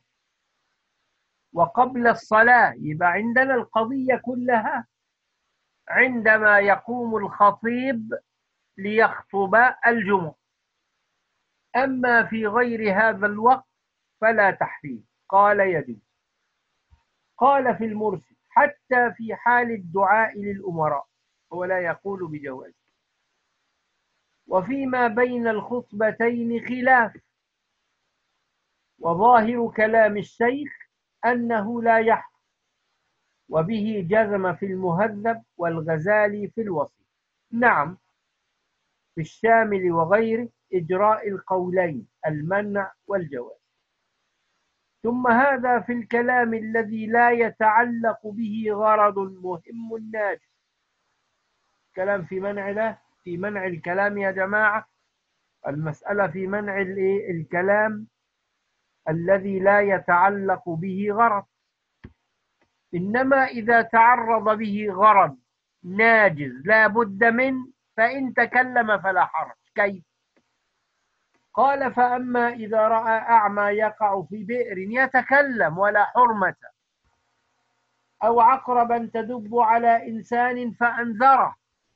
وقبل الصلاة. يبقى عندنا القضية كلها عندما يقوم الخطيب ليخطب الجمعة، أما في غير هذا الوقت فلا تحريم. قال يجوز. قال في المرسل حتى في حال الدعاء للأمراء، هو لا يقول بجواز. وفيما بين الخطبتين خلاف، وظاهر كلام الشيخ أنه لا يحرم، وبه جزم في المهذب والغزالي في الوصي. نعم، في الشامل وغيره إجراء القولين المنع والجواز. ثم هذا في الكلام الذي لا يتعلق به غرض مهم ناجز. كلام في منع له في منع الكلام يا جماعة، المسألة في منع الكلام الذي لا يتعلق به غرض، إنما إذا تعرض به غرض ناجز لا بد منه فإن تكلم فلا حرج. كيف؟ قال فأما إذا رأى أعمى يقع في بئر يتكلم ولا حرمة، أو عقربا تدب على إنسان فأنذره،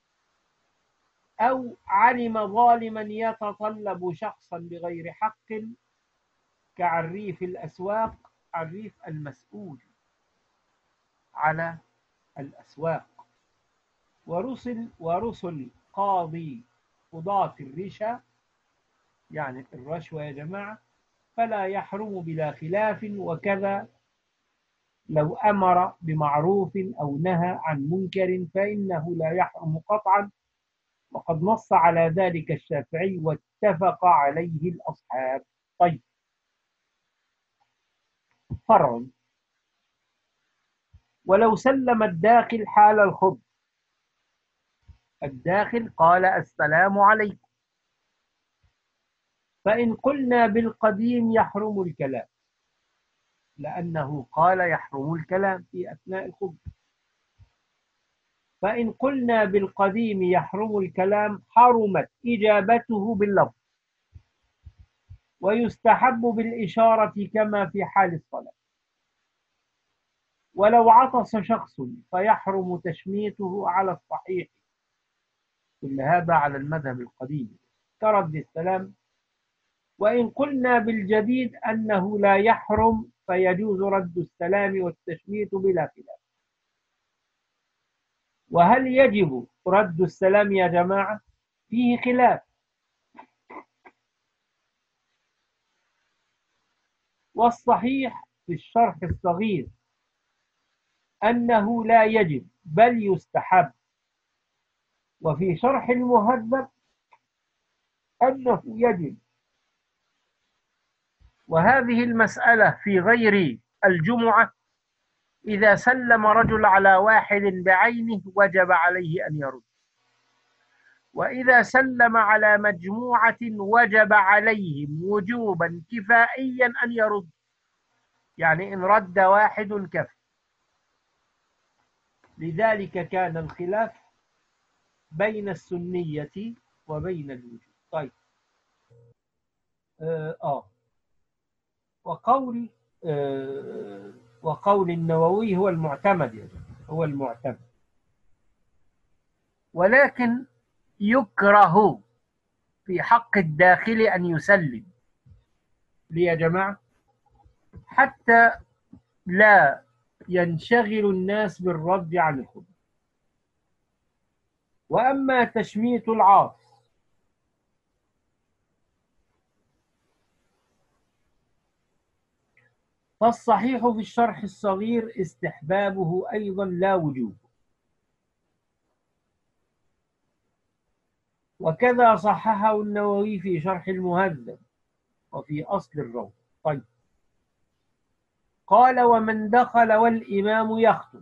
أو علم ظالما يتطلب شخصا بغير حق كعريف الأسواق، عريف المسؤول على الأسواق، ورسل ورسل قاضي قضاة الرشا، يعني الرشوة يا جماعة، فلا يحرم بلا خلاف. وكذا لو أمر بمعروف أو نهى عن منكر فإنه لا يحرم قطعا، وقد نص على ذلك الشافعي واتفق عليه الأصحاب. طيب، فرع. ولو سلم الداخل حال الخطبة، الداخل قال السلام عليكم، فإن قلنا بالقديم يحرم الكلام، لأنه قال يحرم الكلام في أثناء الخطبة. فإن قلنا بالقديم يحرم الكلام حرمت إجابته باللفظ، ويستحب بالإشارة كما في حال الصلاة. ولو عطس شخص فيحرم تشميته على الصحيح، كل هذا على المذهب القديم كرد السلام. وإن قلنا بالجديد أنه لا يحرم فيجوز رد السلام والتشميت بلا خلاف. وهل يجب رد السلام يا جماعة؟ فيه خلاف. والصحيح في الشرح الصغير أنه لا يجب بل يستحب، وفي شرح المهذب أنه يجب. وهذه المسألة في غير الجمعة إذا سلم رجل على واحد بعينه وجب عليه أن يرد، وإذا سلم على مجموعة وجب عليهم وجوبا كفائيا أن يرد، يعني إن رد واحد كفى. لذلك كان الخلاف بين السنية وبين الوجوب. طيب، آه, آه. وقول آه وقول النووي هو المعتمد يا جماعة، هو المعتمد. ولكن يكره في حق الداخل أن يسلم. ليه يا جماعة؟ حتى لا ينشغل الناس بالرد عن الخطبة. وأما تشميت العاص فالصحيح في الشرح الصغير استحبابه أيضا لا وجوب. وكذا صححه النووي في شرح المهذب وفي أصل الروض. طيب، قال: ومن دخل والإمام يخطب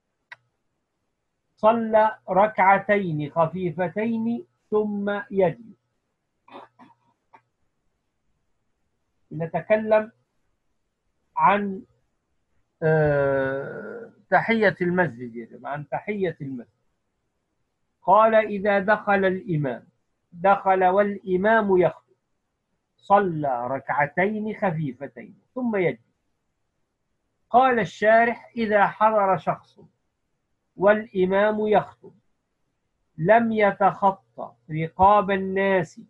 صلى ركعتين خفيفتين ثم يجلس. نتكلم عن آه تحية المسجد، يجب عن تحية المسجد. قال: إذا دخل الإمام دخل والإمام يخطب صلى ركعتين خفيفتين ثم يجلس. قال الشارح: إذا حضر شخص والإمام يخطب لم يتخطى رقاب الناس،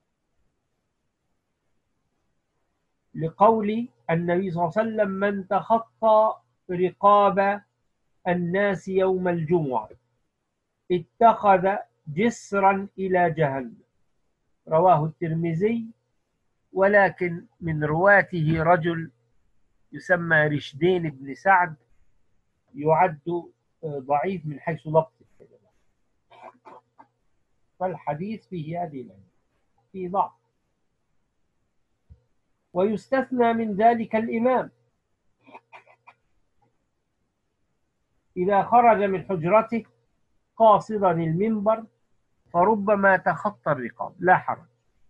لقول النبي صلى الله عليه وسلم: من تخطى رقاب الناس يوم الجمعة اتخذ جسرا إلى جهنم. رواه الترمذي، ولكن من رواته رجل يسمى رشدين بن سعد، يعد ضعيف من حيث ضبط الكلمة، فالحديث فيه هذه العلة، في ضعف. ويستثنى من ذلك الإمام إذا خرج من حجرته قاصدا المنبر، فربما تخطى الرقاب، لا حرج.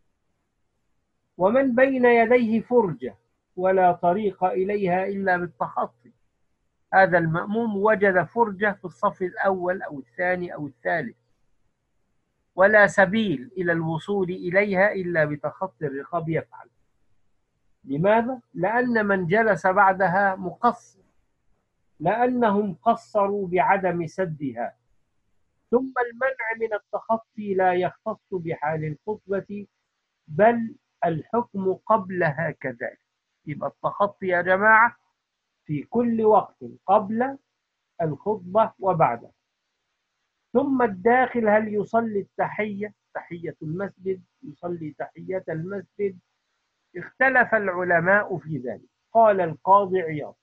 ومن بين يديه فرجة ولا طريق إليها إلا بالتخطي، هذا المأموم وجد فرجة في الصف الأول أو الثاني أو الثالث، ولا سبيل إلى الوصول إليها إلا بتخطي الرقاب، يفعل. لماذا؟ لأن من جلس بعدها مقصر، لأنهم قصروا بعدم سدها. ثم المنع من التخطي لا يختص بحال الخطبة، بل الحكم قبلها كذلك. يبقى التخطي يا جماعة في كل وقت، قبل الخطبة وبعدها. ثم الداخل هل يصلي التحية تحية المسجد، يصلي تحية المسجد؟ اختلف العلماء في ذلك. قال القاضي عياض،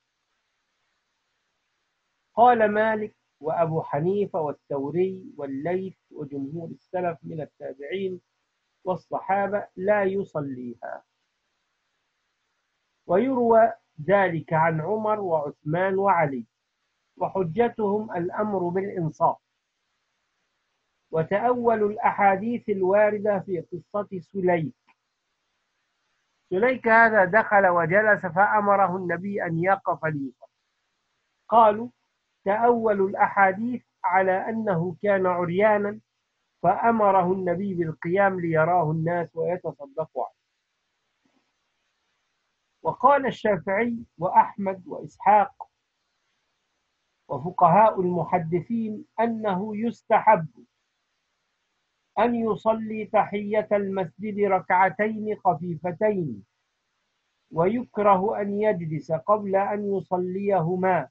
قال مالك وأبو حنيفة والثوري والليث وجمهور السلف من التابعين والصحابة لا يصليها. ويروى ذلك عن عمر وعثمان وعلي، وحجتهم الأمر بالإنصاف. وتأول الأحاديث الواردة في قصة سليك. سليك هذا دخل وجلس فأمره النبي أن يقف ليصلي. قالوا: تأول الأحاديث على أنه كان عريانا فأمره النبي بالقيام ليراه الناس ويتصدقوا عنه. وقال الشافعي وأحمد وإسحاق وفقهاء المحدثين أنه يستحب أن يصلي تحية المسجد ركعتين خفيفتين، ويكره أن يجلس قبل أن يصليهما.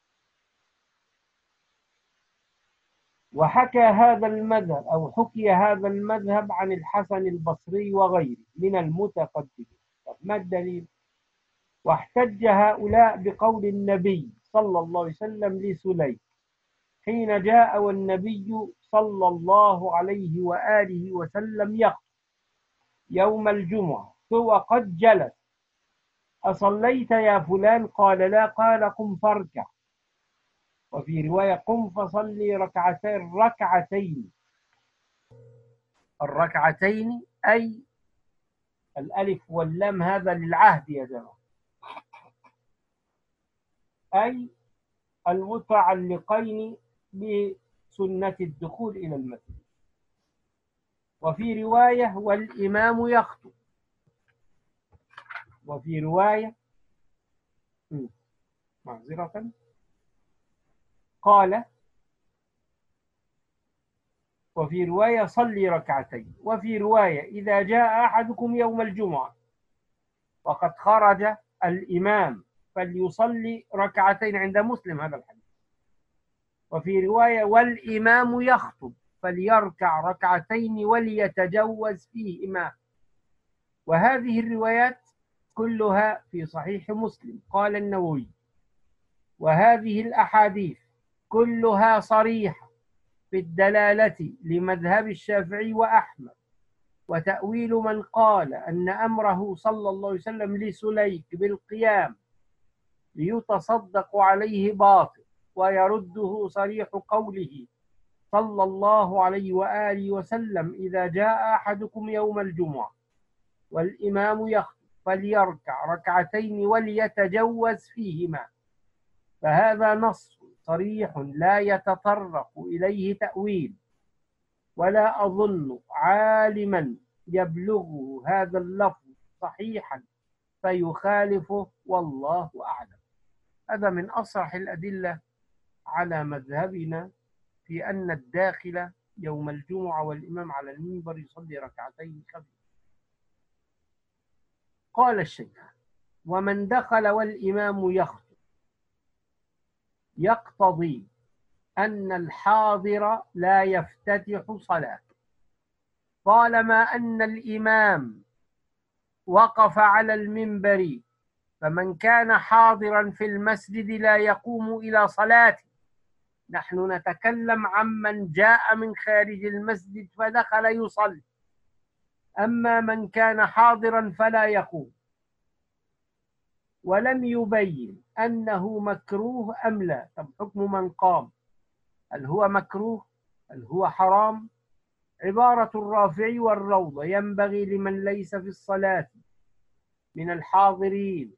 وحكى هذا المذهب أو حكي هذا المذهب عن الحسن البصري وغيره من المتقدمين. ما الدليل؟ واحتج هؤلاء بقول النبي صلى الله عليه وسلم لسليك حين جاء والنبي صلى الله عليه وآله وسلم يخطب يوم الجمعة وقد جلس: أصليت يا فلان؟ قال: لا. قال: قم فاركع. وفي رواية: قم فصلي ركعتين ركعتين الركعتين أي الألف واللام هذا للعهد يا جماعة، أي المتعلقين بسنة الدخول إلى المسجد. وفي رواية: والإمام يخطب. وفي رواية معذرة قال: وفي رواية: صلي ركعتين. وفي رواية: إذا جاء أحدكم يوم الجمعة وقد خرج الإمام فليصلي ركعتين، عند مسلم هذا الحديث. وفي رواية: والإمام يخطب فليركع ركعتين وليتجوز فيهما. وهذه الروايات كلها في صحيح مسلم. قال النووي: وهذه الأحاديث كلها صريحة في الدلالة لمذهب الشافعي وأحمد، وتأويل من قال أن أمره صلى الله عليه وسلم لسليك بالقيام ليتصدق عليه باطل، ويرده صريح قوله صلى الله عليه وآله وسلم: إذا جاء أحدكم يوم الجمعة والإمام يخطب فليركع ركعتين وليتجوز فيهما، فهذا نص صريح لا يتطرق إليه تأويل، ولا أظن عالما يبلغه هذا اللفظ صحيحا فيخالفه، والله أعلم. هذا من أصرح الأدلة على مذهبنا في أن الداخل يوم الجمعة والإمام على المنبر يصلي ركعتين خفيفة. قال الشيخ: ومن دخل والإمام يخطب يقتضي أن الحاضر لا يفتتح صلاة، طالما أن الإمام وقف على المنبر، فمن كان حاضرا في المسجد لا يقوم إلى صلاة. نحن نتكلم عمن جاء من خارج المسجد فدخل يصلي، أما من كان حاضرا فلا يقوم. ولم يبين أنه مكروه أم لا. طب حكم من قام، هل هو مكروه؟ هل هو حرام؟ عبارة الرافعي والروضة: ينبغي لمن ليس في الصلاة من الحاضرين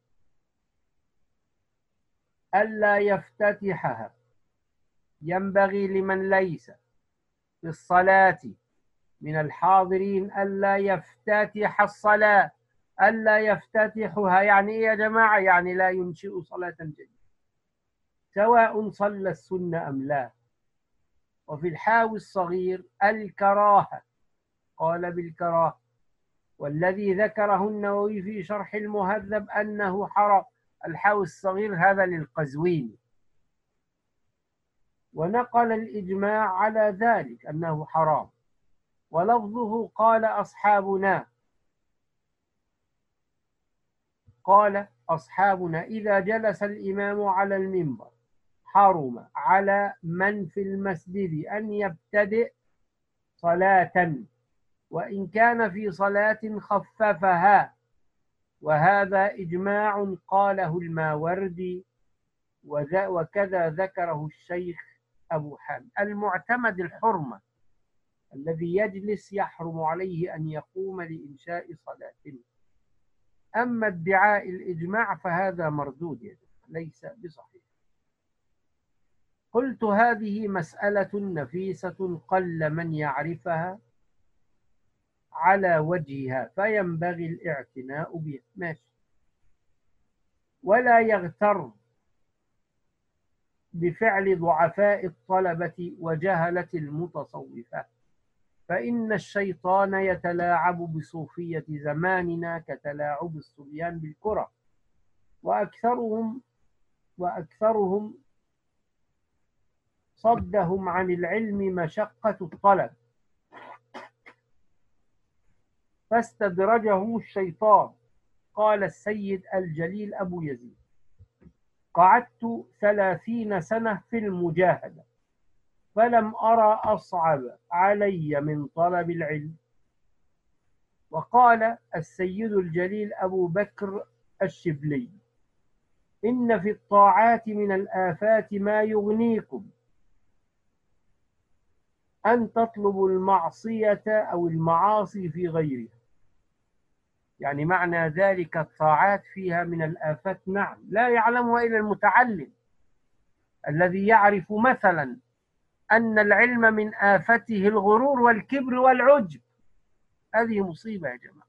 ألا يفتتحها. ينبغي لمن ليس في الصلاة من الحاضرين ألا يفتتح الصلاة. ألا يفتتحها يعني إيه يا جماعة؟ يعني لا ينشئ صلاة جديدة، سواء صلى السنة أم لا. وفي الحاوي الصغير الكراهة، قال بالكراهة، والذي ذكره النووي في شرح المهذب أنه حرام. الحاوي الصغير هذا للقزويني، ونقل الإجماع على ذلك أنه حرام. ولفظه: قال أصحابنا قال أصحابنا إذا جلس الإمام على المنبر حرم على من في المسجد أن يبتدئ صلاة، وإن كان في صلاة خففها. وهذا إجماع قاله الماوردي، وكذا ذكره الشيخ أبو حامد. المعتمد الحرمة، الذي يجلس يحرم عليه أن يقوم لإنشاء صلاة. أما ادعاء الإجماع فهذا مردود، ليس بصحيح. قلت: هذه مسألة نفيسة قل من يعرفها على وجهها، فينبغي الاعتناء بها. ماشي. ولا يغتر بفعل ضعفاء الطلبة وجهلة المتصوفة، فإن الشيطان يتلاعب بصوفية زماننا كتلاعب الصبيان بالكرة، وأكثرهم وأكثرهم صدهم عن العلم مشقة الطلب، فاستدرجهم الشيطان. قال السيد الجليل أبو يزيد: قعدت ثلاثين سنة في المجاهدة فلم أرى أصعب علي من طلب العلم. وقال السيد الجليل أبو بكر الشبلي: إن في الطاعات من الآفات ما يغنيكم أن تطلبوا المعصية أو المعاصي في غيرها. يعني معنى ذلك الطاعات فيها من الآفات، نعم، لا يعلمها إلا المتعلم، الذي يعرف مثلا أن العلم من آفته الغرور والكبر والعجب. هذه مصيبة يا جماعة.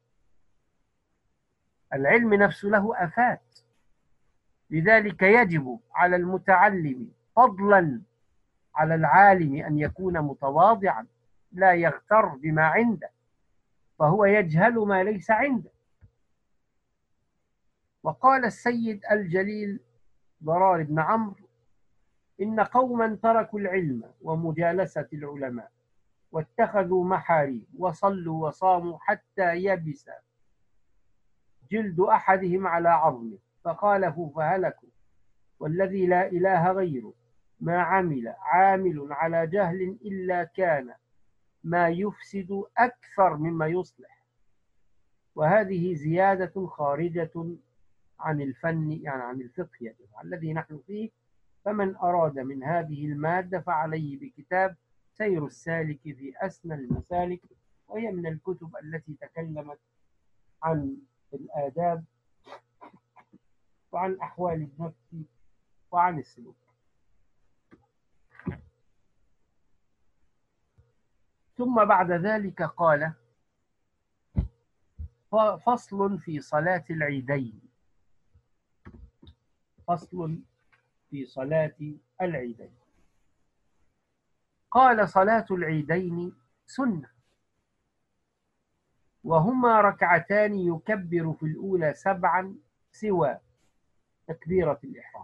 العلم نفسه له آفات، لذلك يجب على المتعلم فضلا على العالم أن يكون متواضعا، لا يغتر بما عنده، فهو يجهل ما ليس عنده. وقال السيد الجليل ضرار بن عمرو: إن قوما تركوا العلم ومجالسة العلماء واتخذوا محاريب وصلوا وصاموا حتى يبس جلد أحدهم على عظمه، فخالفوا فهلكوا، والذي لا إله غيره ما عمل عامل على جهل إلا كان ما يفسد أكثر مما يصلح. وهذه زيادة خارجة عن الفن، يعني عن الفقه يا جماعة الذي نحن فيه. فمن أراد من هذه المادة فعليه بكتاب سير السالك في أسنى المسالك، وهي من الكتب التي تكلمت عن الآداب وعن أحوال النفس وعن السلوك. ثم بعد ذلك قال: فصل في صلاة العيدين. فصل في صلاة العيدين. قال: صلاة العيدين سنة، وهما ركعتان يكبر في الأولى سبعا سوى تكبيرة الإحرام،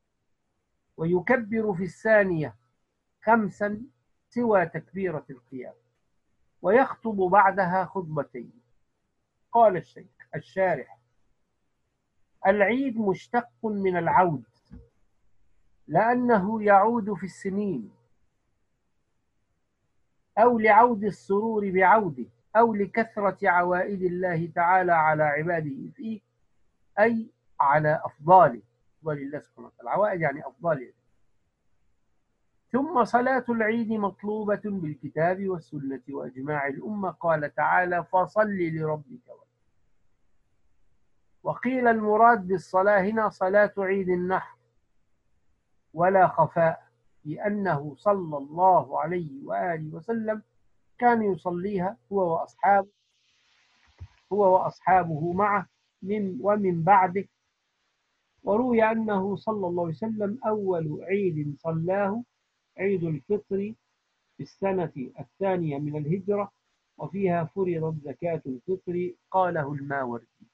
ويكبر في الثانية خمسا سوى تكبيرة القيام، ويخطب بعدها خطبتين. قال الشيخ الشارح: العيد مشتق من العود، لأنه يعود في السنين، أو لعود السرور بعوده، أو لكثرة عوائد الله تعالى على عباده فيه، أي على أفضاله، أفضال الله سبحانه وتعالى. العوائد يعني أفضاله. ثم صلاة العيد مطلوبة بالكتاب والسنة وإجماع الأمة. قال تعالى: فصل لربك وانحر. وقيل المراد بالصلاة هنا صلاة عيد النحر، ولا خفاء، لأنه صلى الله عليه وآله وسلم كان يصليها هو وأصحابه هو وأصحابه معه من ومن بعده. وروي أنه صلى الله عليه وسلم أول عيد صلاه عيد الفطر في السنة الثانية من الهجرة، وفيها فرضت زكاة الفطر. قاله الماوردي.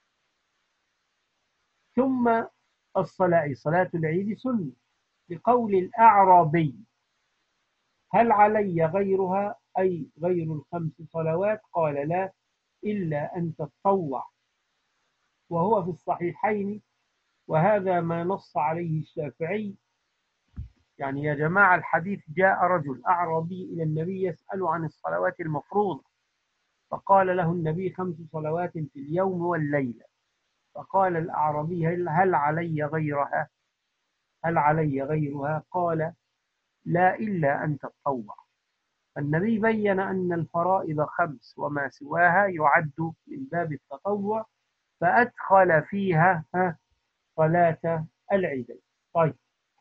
ثم الصلاة صلاة العيد سنة، لقول الأعرابي: هل علي غيرها، أي غير الخمس صلوات؟ قال: لا، إلا أن تتطوع. وهو في الصحيحين، وهذا ما نص عليه الشافعي. يعني يا جماعة الحديث: جاء رجل أعرابي إلى النبي يسأل عن الصلوات المفروضة، فقال له النبي: خمس صلوات في اليوم والليلة. فقال الأعرابي: هل علي غيرها هل علي غيرها؟ قال: لا، إلا أن تتطوع. النبي بين أن الفرائض خمس، وما سواها يعد من باب التطوع، فأدخل فيها صلاة العيدين. طيب،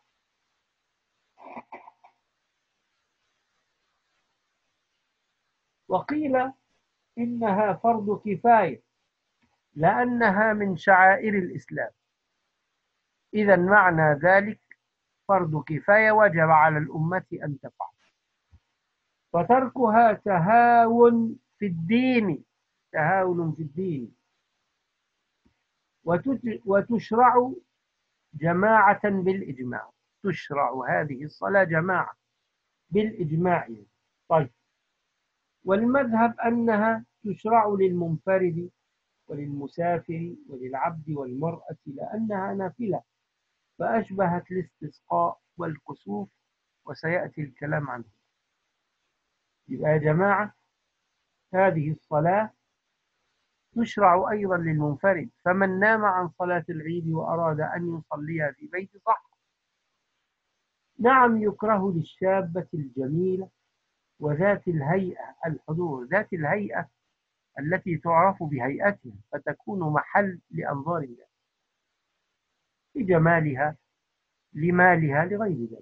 وقيل إنها فرض كفاية لأنها من شعائر الإسلام. إذا معنى ذلك فرض كفاية وجب على الأمة أن تفعل، فتركها تهاون في الدين تهاون في الدين وتشرع جماعة بالإجماع. تشرع هذه الصلاة جماعة بالإجماع. طيب، والمذهب أنها تشرع للمنفرد وللمسافر وللعبد والمرأة، لأنها نافلة، فأشبهت الاستسقاء والكسوف، وسيأتي الكلام عنه. يبقى يا جماعة هذه الصلاة تشرع أيضا للمنفرد، فمن نام عن صلاة العيد وأراد أن يصليها في بيت صح. نعم، يكره للشابة الجميلة وذات الهيئة الحضور، ذات الهيئة التي تعرف بهيئتها، فتكون محل لأنظار الناس لجمالها لمالها لغير ذلك.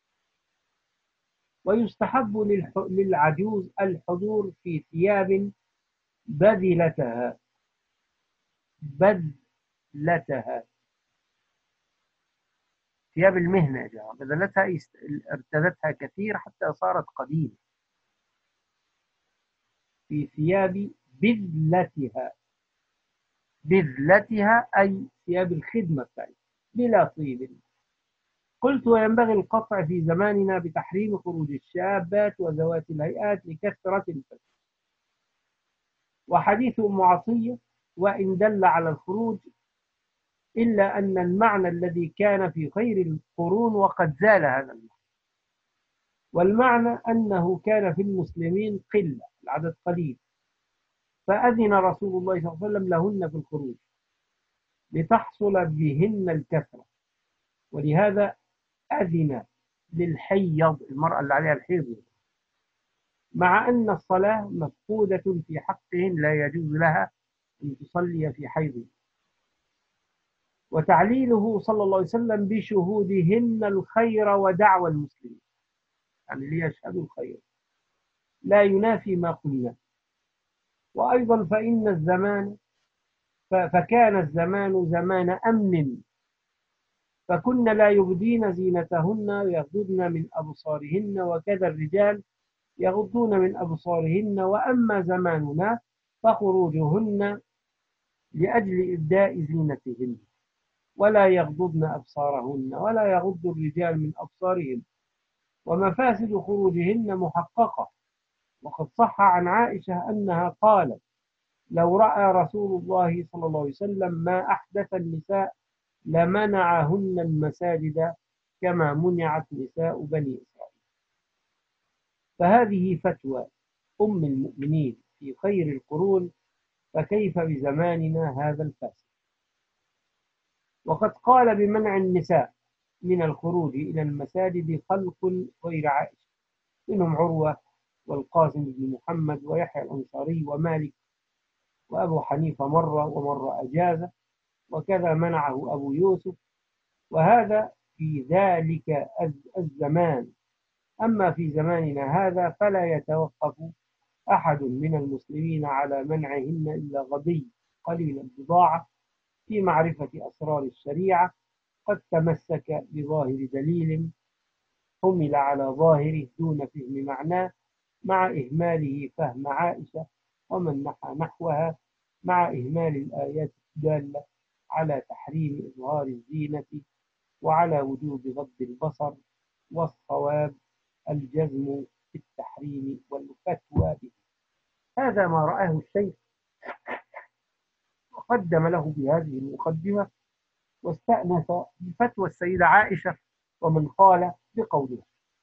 ويستحب للعجوز الحضور في ثياب بذلتها بذلتها ثياب المهنة يا جماعة. بذلتها ارتدتها كثير حتى صارت قديمة. في ثياب بذلتها بذلتها أي ثياب الخدمة بتاعتها بلا طيب. قلت: وينبغي القطع في زماننا بتحريم خروج الشابات وذوات الهيئات لكثرة الفتن. وحديث أم عطية: وإن دل على الخروج إلا أن المعنى الذي كان في خير القرون وقد زال هذا المعنى، والمعنى أنه كان في المسلمين قلة، العدد قليل، فأذن رسول الله صلى الله عليه وسلم لهن في الخروج لتحصل بهن الكثرة. ولهذا أذن للحيض، المرأة اللي عليها الحيض، مع أن الصلاة مفقودة في حقهن، لا يجوز لها أن تصلي في حيض. وتعليله صلى الله عليه وسلم بشهودهن الخير ودعوى المسلمين، يعني ليشهدوا الخير، لا ينافي ما قلنا. وأيضا فإن الزمان فكان الزمان زمان أمن، فكن لا يبدين زينتهن يغضضن من أبصارهن، وكذا الرجال يغضون من أبصارهن. وأما زماننا فخروجهن لأجل إبداء زينتهن، ولا يغضضن أبصارهن، ولا يغض الرجال من أبصارهم، ومفاسد خروجهن محققة. وقد صح عن عائشة أنها قالت: لو رأى رسول الله صلى الله عليه وسلم ما أحدث النساء لمنعهن المساجد كما منعت نساء بني إسرائيل. فهذه فتوى أم المؤمنين في خير القرون، فكيف بزماننا هذا الفاسد؟ وقد قال بمنع النساء من الخروج إلى المساجد خلق غير عائشة، منهم عروة والقاسم بن محمد ويحيى الأنصاري ومالك وأبو حنيفة مرة ومرة أجازة، وكذا منعه أبو يوسف، وهذا في ذلك الزمان. أما في زماننا هذا فلا يتوقف أحد من المسلمين على منعهن إلا غبي قليل البضاعة في معرفة أسرار الشريعة، قد تمسك بظاهر دليل حمل على ظاهره دون فهم معناه، مع إهماله فهم عائشة ومن نحى نحوها، مع إهمال الآيات الدالة على تحريم إظهار الزينة وعلى وجوب غض البصر. والصواب الجزم في التحريم والفتوى به. هذا ما رآه الشيخ، وقدم له بهذه المقدمة، واستأنف بفتوى السيدة عائشة ومن قال بقولها.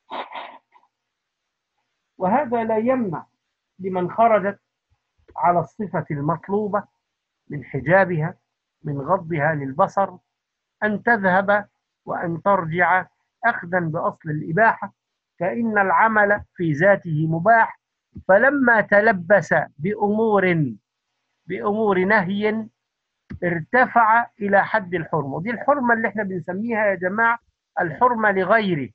وهذا لا يمنع لمن خرجت على الصفة المطلوبة من حجابها من غضها للبصر أن تذهب وأن ترجع أخذا بأصل الإباحة، فإن العمل في ذاته مباح، فلما تلبس بأمور بأمور نهي ارتفع إلى حد الحرمة. ودي الحرمة اللي احنا بنسميها يا جماعة الحرمة لغيره.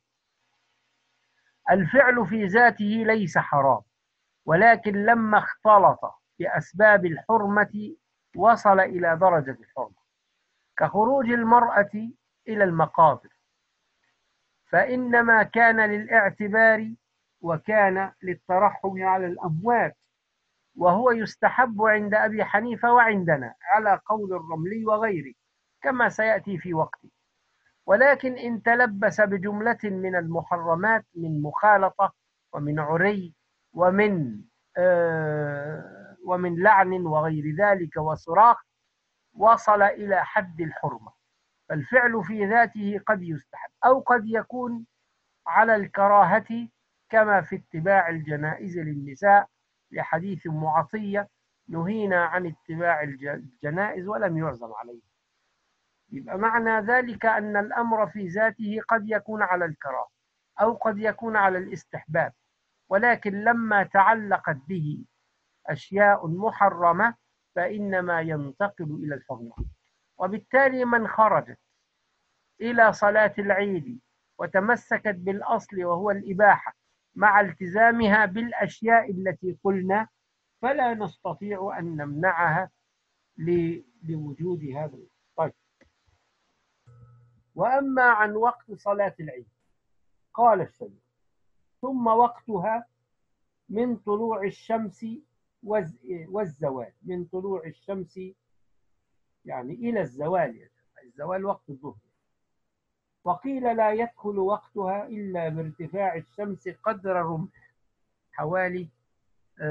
الفعل في ذاته ليس حرام، ولكن لما اختلط بأسباب الحرمة وصل إلى درجة الحرمة، كخروج المرأة إلى المقابر، فإنما كان للاعتبار وكان للترحم على الأموات، وهو يستحب عند أبي حنيفة وعندنا على قول الرملي وغيره كما سيأتي في وقته. ولكن إن تلبس بجملة من المحرمات من مخالطة ومن عري ومن آه ومن لعن وغير ذلك وصراخ، وصل إلى حد الحرمة. فالفعل في ذاته قد يستحب أو قد يكون على الكراهة، كما في اتباع الجنائز للنساء لحديث معطية: نهينا عن اتباع الجنائز ولم يعزم عليه. يبقى معنى ذلك أن الأمر في ذاته قد يكون على الكراهة أو قد يكون على الاستحباب، ولكن لما تعلقت به أشياء محرمة فإنما ينتقل إلى الحرمة. وبالتالي من خرجت إلى صلاة العيد وتمسكت بالأصل وهو الإباحة مع التزامها بالأشياء التي قلنا، فلا نستطيع أن نمنعها لوجود هذا. طيب، وأما عن وقت صلاة العيد قال الشيخ: ثم وقتها من طلوع الشمس والزوال. من طلوع الشمس يعني إلى الزوال، الزوال وقت الظهر. وقيل لا يدخل وقتها إلا بارتفاع الشمس قدر رمح، حوالي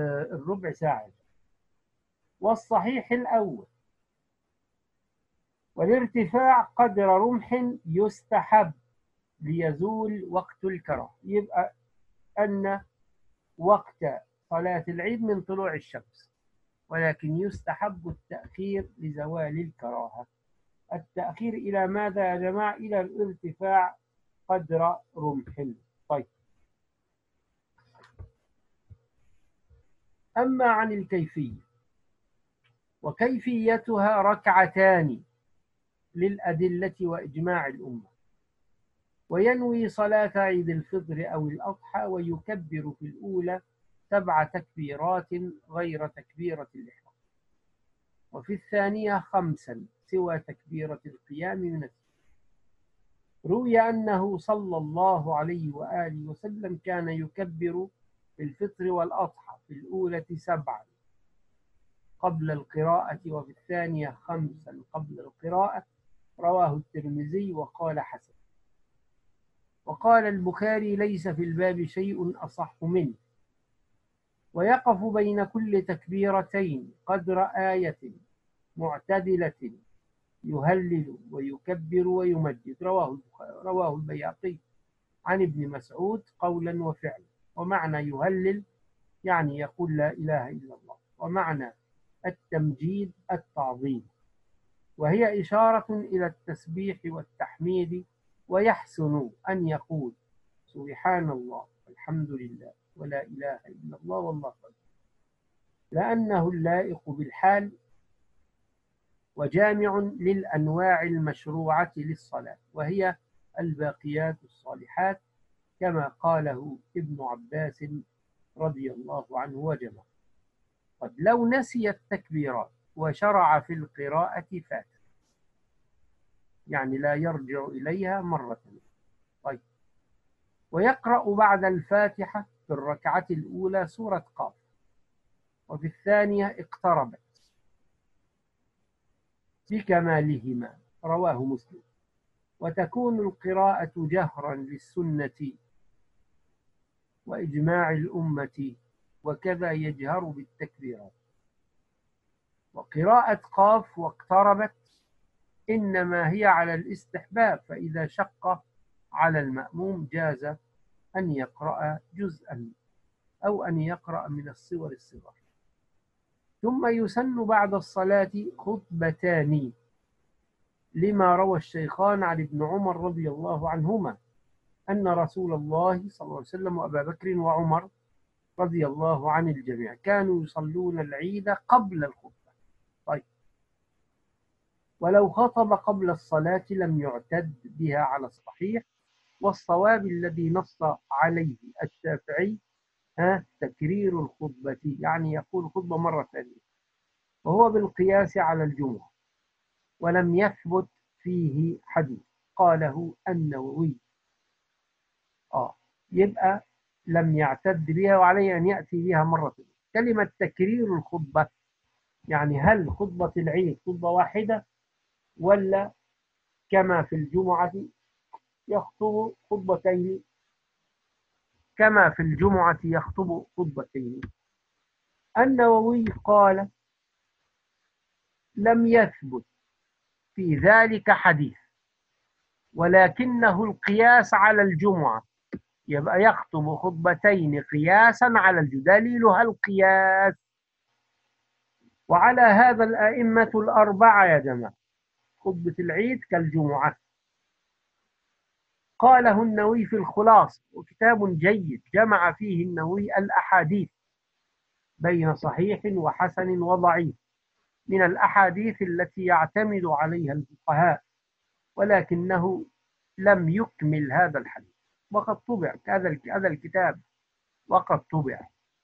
الربع ساعة. والصحيح الأول، والارتفاع قدر رمح يستحب ليزول وقت الكراهة. يبقى أن وقت صلاة العيد من طلوع الشمس، ولكن يستحب التأخير لزوال الكراهة. التأخير إلى ماذا يا جماعة؟ إلى الارتفاع قدر رمح. طيب، أما عن الكيفية، وكيفيتها ركعتان للأدلة وإجماع الأمة، وينوي صلاة عيد الفطر أو الأضحى ويكبر في الأولى سبع تكبيرات غير تكبيرة الإحرام، وفي الثانية خمسا سوى تكبيرة القيام من السجود. روي أنه صلى الله عليه وآله وسلم كان يكبر في الفطر والأضحى في الأولى سبعا قبل القراءة، وفي الثانية خمسا قبل القراءة. رواه الترمذي وقال حسن. وقال البخاري ليس في الباب شيء أصح منه. ويقف بين كل تكبيرتين قدر آية معتدلة يهلل ويكبر ويمجد. رواه رواه البيهقي عن ابن مسعود قولا وفعلا. ومعنى يهلل يعني يقول لا إله إلا الله، ومعنى التمجيد التعظيم، وهي إشارة إلى التسبيح والتحميد. ويحسن أن يقول سبحان الله والحمد لله ولا إله إلا الله والله أكبر، لأنه اللائق بالحال وجامع للأنواع المشروعة للصلاة، وهي الباقيات الصالحات كما قاله ابن عباس رضي الله عنه وجمع. قد لو نسي التكبيرات وشرع في القراءة فات، يعني لا يرجع إليها مرة. طيب، ويقرأ بعد الفاتحة في الركعة الأولى سورة قاف، وفي الثانية اقتربت بكمالهما. رواه مسلم. وتكون القراءة جهرا للسنة وإجماع الأمة، وكذا يجهر بالتكبيرات. وقراءة قاف واقتربت إنما هي على الاستحباب، فإذا شق على المأموم جاز أن يقرأ جزءا أو أن يقرأ من الصور الصغار. ثم يسن بعد الصلاة خطبتان، لما روى الشيخان عن ابن عمر رضي الله عنهما أن رسول الله صلى الله عليه وسلم وأبا بكر وعمر رضي الله عن الجميع كانوا يصلون العيد قبل الخطبة. طيب، ولو خطب قبل الصلاة لم يعتد بها على الصحيح، والصواب الذي نص عليه الشافعي ها تكرير الخطبة، يعني يقول خطبة مرة ثانية، وهو بالقياس على الجمعة، ولم يثبت فيه حديث قاله النووي. آه يبقى لم يعتد بها وعليه أن يأتي بها مرة ثانية. كلمة تكرير الخطبة يعني هل خطبة العيد خطبة واحدة، ولا كما في الجمعة يخطب خطبتين كما في الجمعة يخطب خطبتين؟ النووي قال لم يثبت في ذلك حديث، ولكنه القياس على الجمعة، يبقى يخطب خطبتين قياسا على الجمعة، دليلها القياس. وعلى هذا الأئمة الأربعة يا جماعة، خطبة العيد كالجمعة. قاله النووي في الخلاص، وكتاب جيد جمع فيه النووي الأحاديث بين صحيح وحسن وضعيف، من الأحاديث التي يعتمد عليها الفقهاء، ولكنه لم يكمل هذا الحديث، وقد طبع هذا الكتاب وقد طبع.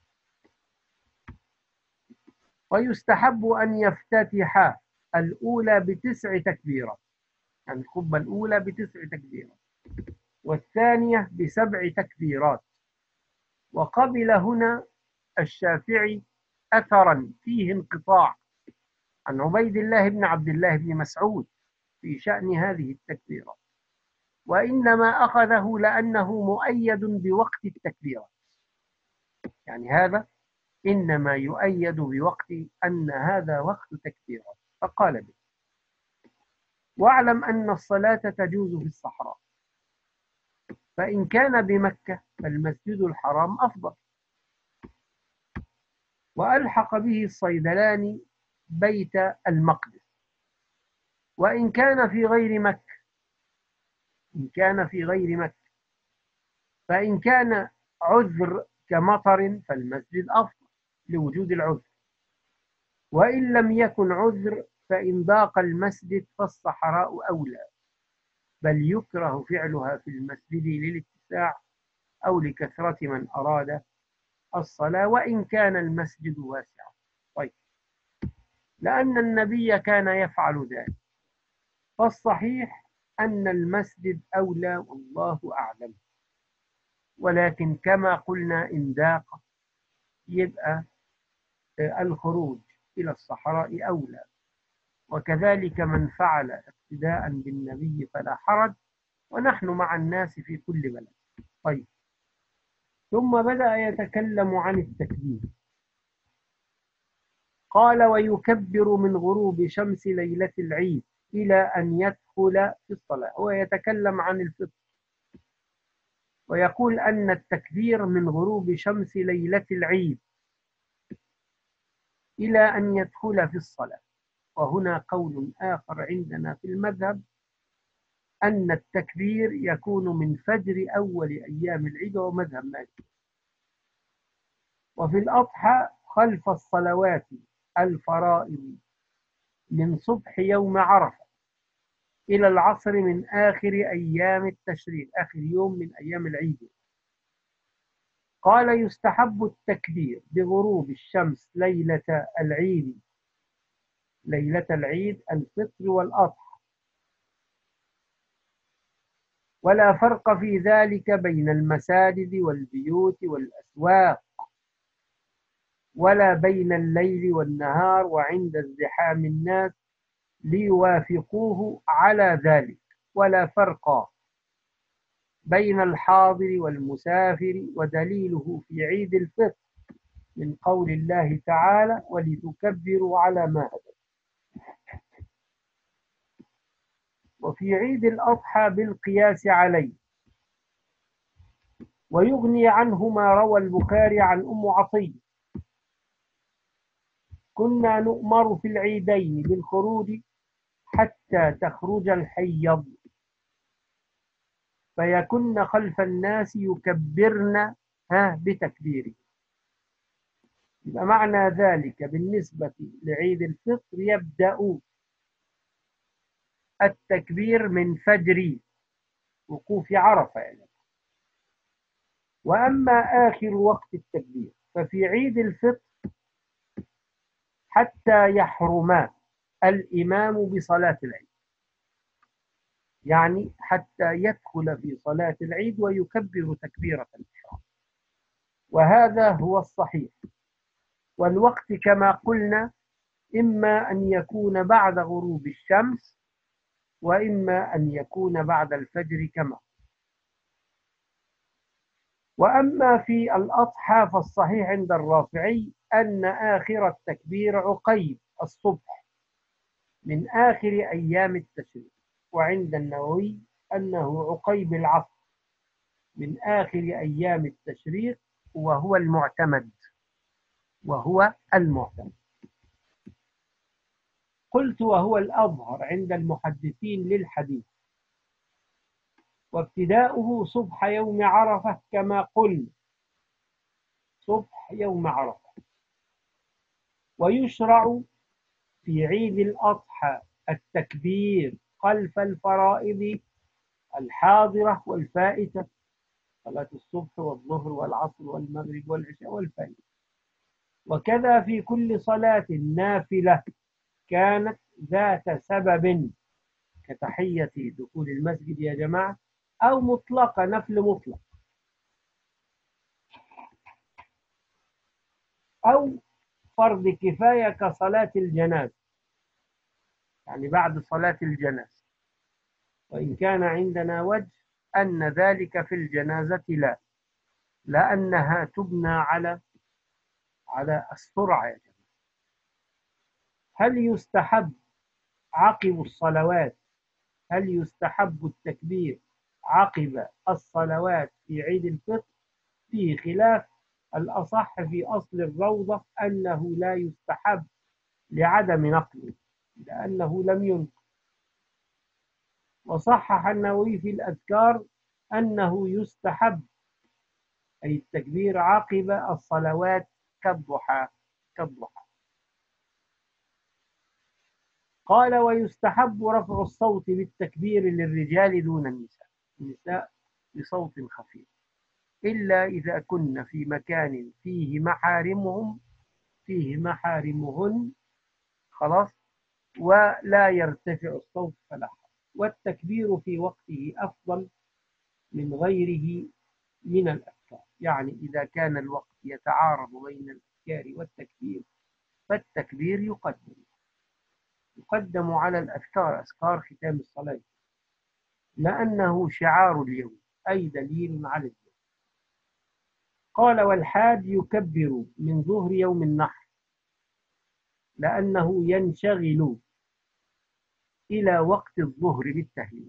ويستحب أن يفتتح الأولى بتسع تكبيرات، يعني الخطبة الأولى بتسع تكبيرات، والثانية بسبع تكبيرات. وقبل هنا الشافعي أثرا فيه انقطاع عن عبيد الله بن عبد الله بن مسعود في شأن هذه التكبيرات، وإنما أخذه لأنه مؤيد بوقت التكبيرات، يعني هذا إنما يؤيد بوقت أن هذا وقت تكبيرات فقال به. واعلم أن الصلاة تجوز في الصحراء، فإن كان بمكة فالمسجد الحرام أفضل. وألحق به الصيدلاني بيت المقدس. وإن كان في غير مكة إن كان في غير مكة فإن كان عذر كمطر فالمسجد أفضل لوجود العذر، وإن لم يكن عذر فإن ضاق المسجد فالصحراء أولى، بل يكره فعلها في المسجد للاتساع أو لكثرة من أراد الصلاة، وإن كان المسجد واسعا. طيب، لأن النبي كان يفعل ذلك، فالصحيح أن المسجد أولى والله أعلم. ولكن كما قلنا إن ضاق يبقى الخروج إلى الصحراء أولى، وكذلك من فعل اقتداء بالنبي فلا حرج، ونحن مع الناس في كل بلد. طيب، ثم بدأ يتكلم عن التكبير. قال: ويكبر من غروب شمس ليلة العيد إلى أن يدخل في الصلاة. هو يتكلم عن الفطر ويقول أن التكبير من غروب شمس ليلة العيد إلى أن يدخل في الصلاة. وهنا قول آخر عندنا في المذهب أن التكبير يكون من فجر أول أيام العيد، وهو مذهب مالك. وفي الأضحى خلف الصلوات الفرائض من صبح يوم عرفة إلى العصر من آخر أيام التشريق، آخر يوم من أيام العيد. قال: يستحب التكبير بغروب الشمس ليلة العيد ليلة العيد الفطر والأضحى، ولا فرق في ذلك بين المساجد والبيوت والأسواق، ولا بين الليل والنهار وعند ازدحام الناس ليوافقوه على ذلك، ولا فرق بين الحاضر والمسافر، ودليله في عيد الفطر من قول الله تعالى: ولتكبروا على ما هداكم. وفي عيد الأضحى بالقياس عليه. ويغني عنه ما روى البخاري عن أم عطية: كنا نؤمر في العيدين بالخروج حتى تخرج الحيض، فيكن خلف الناس يكبرن ها بتكبيره. يبقى معنى ذلك بالنسبة لعيد الفطر يبدأ التكبير من فجر وقوف عرفة يعني. وأما آخر وقت التكبير ففي عيد الفطر حتى يحرم الإمام بصلاة العيد، يعني حتى يدخل في صلاة العيد ويكبر تكبيرة الإحرام، وهذا هو الصحيح. والوقت كما قلنا إما أن يكون بعد غروب الشمس، وإما أن يكون بعد الفجر كما. وأما في الأضحى فالصحيح عند الرافعي أن آخر التكبير عقيب الصبح من آخر أيام التشريق، وعند النووي أنه عقيب العصر من آخر أيام التشريق، وهو المعتمد وهو المعتمد قلت وهو الأظهر عند المحدثين للحديث، وابتداؤه صبح يوم عرفة كما قلنا، صبح يوم عرفة. ويشرع في عيد الأضحى التكبير خلف الفرائض الحاضرة والفائتة، صلاة الصبح والظهر والعصر والمغرب والعشاء والفجر. وكذا في كل صلاة نافلة كانت ذات سبب، كتحية دخول المسجد يا جماعة، أو مطلقة نفل مطلق، أو فرض كفاية كصلاة الجنازة، يعني بعد صلاة الجنازة. وإن كان عندنا وجه أن ذلك في الجنازة لا، لأنها تبنى على على السرعة يا جماعة. هل يستحب عقب الصلوات هل يستحب التكبير عقب الصلوات في عيد الفطر؟ فيه خلاف. الأصح في أصل الروضة أنه لا يستحب لعدم نقله، لأنه لم ينقل. وصحح النووي في الأذكار أنه يستحب، أي التكبير عقب الصلوات كالضحى كالضحى. قال: ويستحب رفع الصوت بالتكبير للرجال دون النساء، النساء بصوت خفيف، إلا إذا كن في مكان فيه محارمهم فيه محارمهن خلاص، ولا يرتفع الصوت فلا حرج. والتكبير في وقته أفضل من غيره من الأذكار، يعني إذا كان الوقت يتعارض بين الأذكار والتكبير فالتكبير يقدم يقدم على الأذكار، أذكار ختام الصلاة، لأنه شعار اليوم، أي دليل على اليوم. قال: والحاج يكبر من ظهر يوم النحر، لأنه ينشغل إلى وقت الظهر بالتهليل،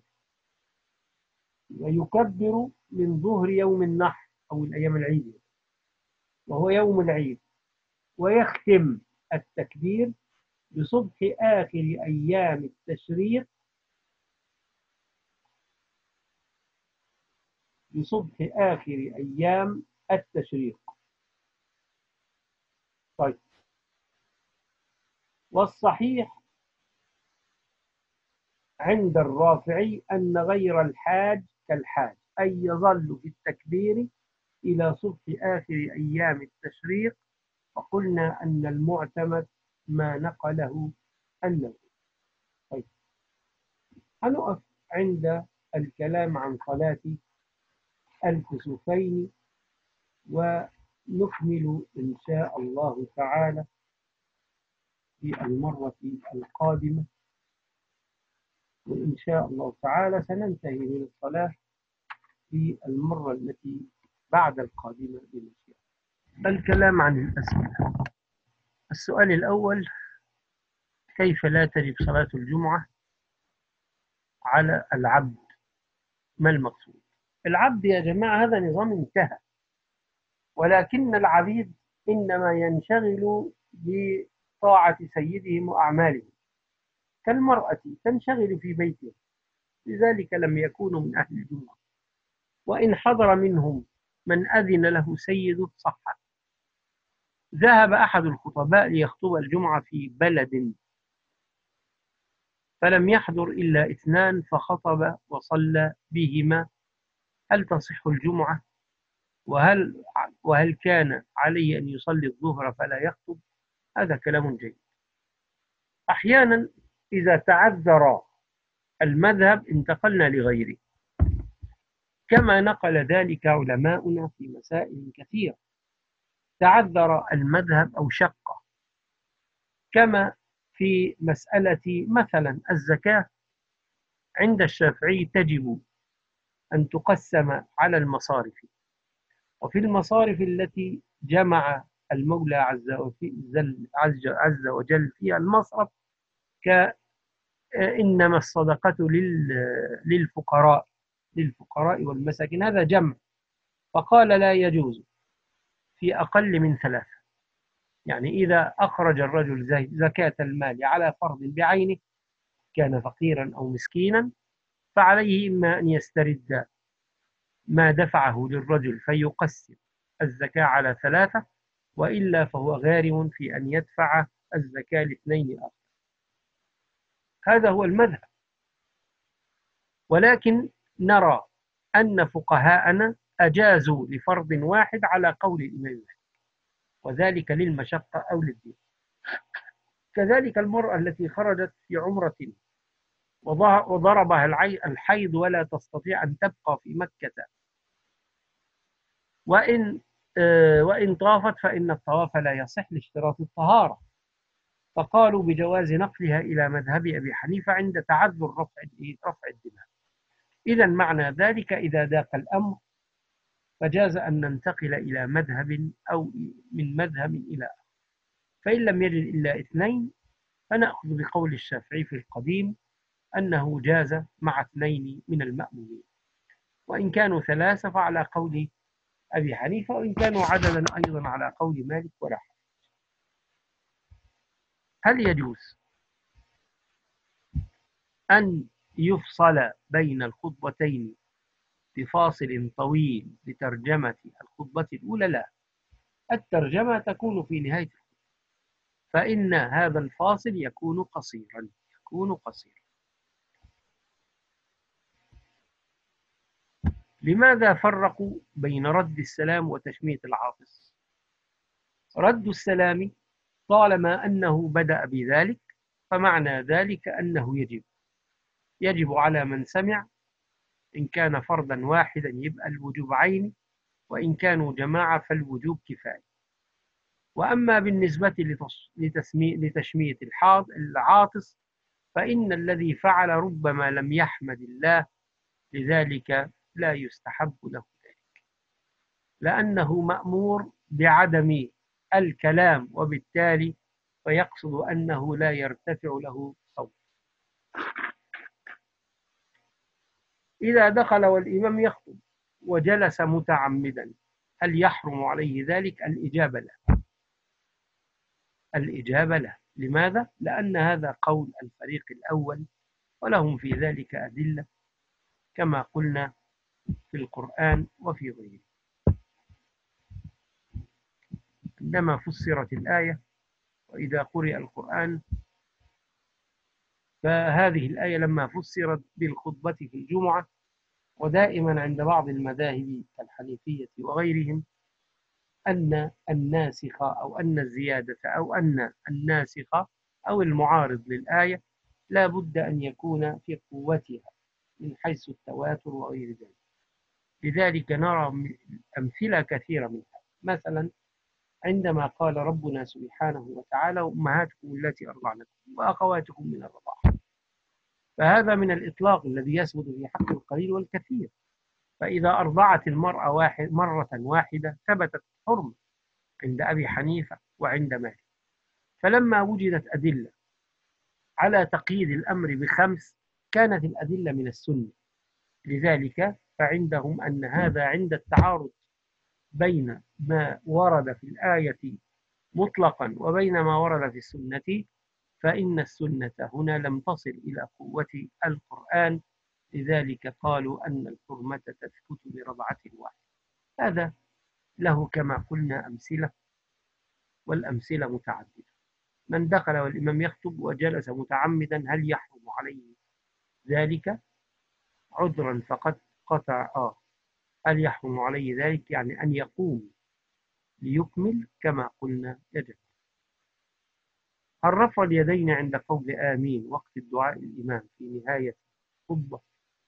ويكبر من ظهر يوم النحر أو الأيام العيد وهو يوم العيد، ويختم التكبير بصبح آخر أيام التشريق بصبح آخر أيام التشريق. طيب، والصحيح عند الرافعي أن غير الحاج كالحاج، أي يظل في التكبير إلى صبح آخر أيام التشريق. وقلنا أن المعتمد ما نقله النووي. طيب، هنقف عند الكلام عن صلاة الكسوفين، ونكمل إن شاء الله تعالى في المرة القادمة. وإن شاء الله تعالى سننتهي من الصلاة في المرة التي بعد القادمة بمشيئة. الكلام عن الأسئلة. السؤال الأول: كيف لا تجب صلاة الجمعة على العبد؟ ما المقصود؟ العبد يا جماعة هذا نظام انتهى، ولكن العبيد إنما ينشغل بطاعة سيدهم وأعمالهم، كالمرأة تنشغل في بيتها، لذلك لم يكونوا من أهل الجمعة. وإن حضر منهم من أذن له سيده صح. ذهب أحد الخطباء ليخطب الجمعة في بلد، فلم يحضر إلا اثنان، فخطب وصلى بهما. هل تصح الجمعة؟ وهل وهل كان عليه أن يصلي الظهر فلا يخطب؟ هذا كلام جيد. أحيانا إذا تعذر المذهب انتقلنا لغيره، كما نقل ذلك علماؤنا في مسائل كثيرة. تعذر المذهب أو شق، كما في مسألة مثلا الزكاة، عند الشافعي تجب أن تقسم على المصارف، وفي المصارف التي جمع المولى عز وجل, عز وجل فيها المصرف، كإنما الصدقة للفقراء للفقراء والمساكين، هذا جمع. فقال لا يجوز في أقل من ثلاثة، يعني إذا أخرج الرجل زكاة المال على فرض بعينه، كان فقيرا أو مسكينا، فعليه إما أن يسترد ما دفعه للرجل فيقسم الزكاة على ثلاثة، وإلا فهو غارم في أن يدفع الزكاة لاثنين آخر. هذا هو المذهب. ولكن نرى أن فقهاءنا أجازوا لفرض واحد على قول الإمام، وذلك للمشقة أو للدين. كذلك المرأة التي خرجت في عمرة وضربها الحيض ولا تستطيع أن تبقى في مكة، وإن وإن طافت فإن الطواف لا يصح لاشتراط الطهارة، فقالوا بجواز نقلها إلى مذهب أبي حنيفة عند تعذر رفع رفع الدماء. إذا معنى ذلك إذا ضاق الأمر فجاز أن ننتقل إلى مذهب أو من مذهب إلى آخر. فإن لم يجد إلا اثنين فنأخذ بقول الشافعي في القديم أنه جاز مع اثنين من المأمومين، وإن كانوا ثلاثة فعلى قول أبي حنيفة، وإن كانوا عددا أيضا على قول مالك ولا حرج. هل يجوز أن يفصل بين الخطبتين بفاصل طويل لترجمة الخطبة الأولى؟ لا، الترجمة تكون في نهاية الخطبة، فإن هذا الفاصل يكون قصيرا يكون قصيرا. لماذا فرقوا بين رد السلام وتشميت العاطس؟ رد السلام طالما أنه بدأ بذلك فمعنى ذلك أنه يجب يجب على من سمع، إن كان فردا واحدا يبقى الوجوب عيني، وإن كانوا جماعة فالوجوب كفاية. وأما بالنسبة لتشميت العاطس فإن الذي فعل ربما لم يحمد الله، لذلك لا يستحب له ذلك، لأنه مأمور بعدم الكلام، وبالتالي فيقصد أنه لا يرتفع له صوت. إذا دخل والإمام يخطب وجلس متعمدا هل يحرم عليه ذلك؟ الإجابة لا الإجابة لا لماذا؟ لأن هذا قول الفريق الأول، ولهم في ذلك أدلة كما قلنا في القرآن وفي غيره. عندما فسرت الآية وإذا قرئ القرآن، فهذه الآية لما فسرت بالخطبة في الجمعة، ودائما عند بعض المذاهب كالحنيفية وغيرهم أن الناسخ أو أن الزيادة أو أن الناسخ أو المعارض للآية لا بد أن يكون في قوتها من حيث التواتر وغير ذلك. لذلك نرى أمثلة كثيرة منها، مثلا عندما قال ربنا سبحانه وتعالى أمهاتكم التي أرضعنكم وأخواتكم من الرضاعة، فهذا من الإطلاق الذي يثبت في حق القليل والكثير. فإذا أرضعت المرأة واحد مرة واحدة ثبتت حرمة عند أبي حنيفة وعند مالك. فلما وجدت أدلة على تقييد الأمر بخمس كانت الأدلة من السنة، لذلك فعندهم أن هذا عند التعارض بين ما ورد في الآية مطلقا وبين ما ورد في السنة، فإن السنة هنا لم تصل إلى قوة القرآن، لذلك قالوا أن الحرمة تثبت برضعة واحدة. هذا له كما قلنا أمثلة، والأمثلة متعددة. من دخل والإمام يخطب وجلس متعمدا هل يحرم عليه ذلك؟ عذرا فقد قطع آه هل يحرم عليه ذلك يعني أن يقوم ليكمل كما قلنا يجب. هل رفع اليدين عند قول آمين وقت الدعاء الإمام في نهاية الخطبة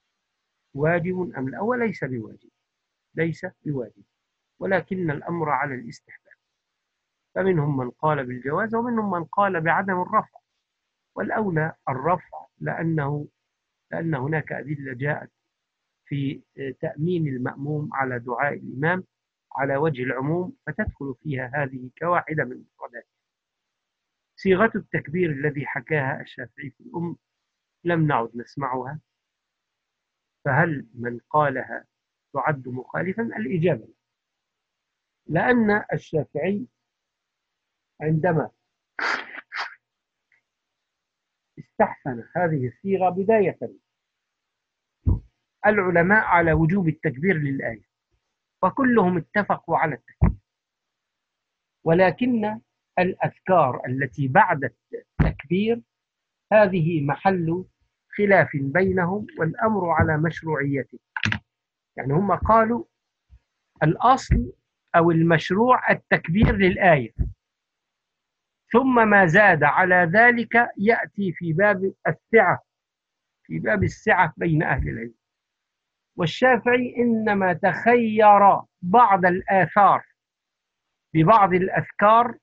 واجب أم لا؟ وليس بواجب ليس بواجب ولكن الأمر على الاستحباب، فمنهم من قال بالجواز ومنهم من قال بعدم الرفع، والأولى الرفع لأنه لأن هناك أدلة جاءت في تأمين المأموم على دعاء الإمام على وجه العموم، فتدخل فيها هذه كواحدة من مفردات. صيغة التكبير الذي حكاها الشافعي في الأم لم نعد نسمعها، فهل من قالها تعد مخالفا؟ الإجابة لأن الشافعي عندما استحسن هذه الصيغة بداية العلماء على وجوب التكبير للآية، وكلهم اتفقوا على التكبير، ولكن الأذكار التي بعد التكبير هذه محل خلاف بينهم، والأمر على مشروعيته. يعني هم قالوا الأصل أو المشروع التكبير للآية، ثم ما زاد على ذلك يأتي في باب السعة في باب السعة بين أهل العلم. والشافعي إنما تخير بعض الآثار ببعض الأذكار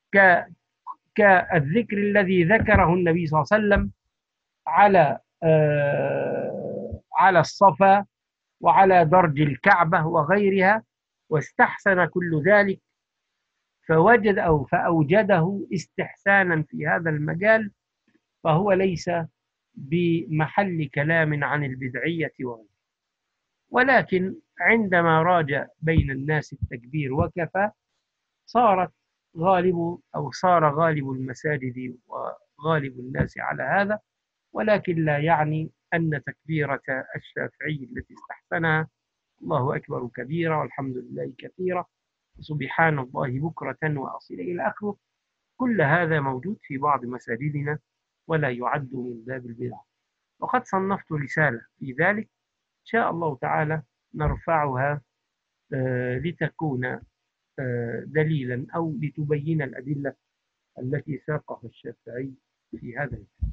كالذكر الذي ذكره النبي صلى الله عليه وسلم على آه على الصفا وعلى درج الكعبة وغيرها، واستحسن كل ذلك فوجد أو فأوجده استحسانا في هذا المجال، فهو ليس بمحل كلام عن البدعية وغيره. ولكن عندما راج بين الناس التكبير وكفى، صارت غالب أو صار غالب المساجد وغالب الناس على هذا، ولكن لا يعني أن تكبيرة الشافعي التي استحسنها الله أكبر كبيرة والحمد لله كثيرة سبحان الله بكرة وأصيلا إلى آخره، كل هذا موجود في بعض مساجدنا ولا يعد من باب البدع. وقد صنفت رسالة في ذلك إن شاء الله تعالى نرفعها آه، لتكون آه، دليلا أو لتبين الأدلة التي ساقها الشافعي في هذا الكتاب.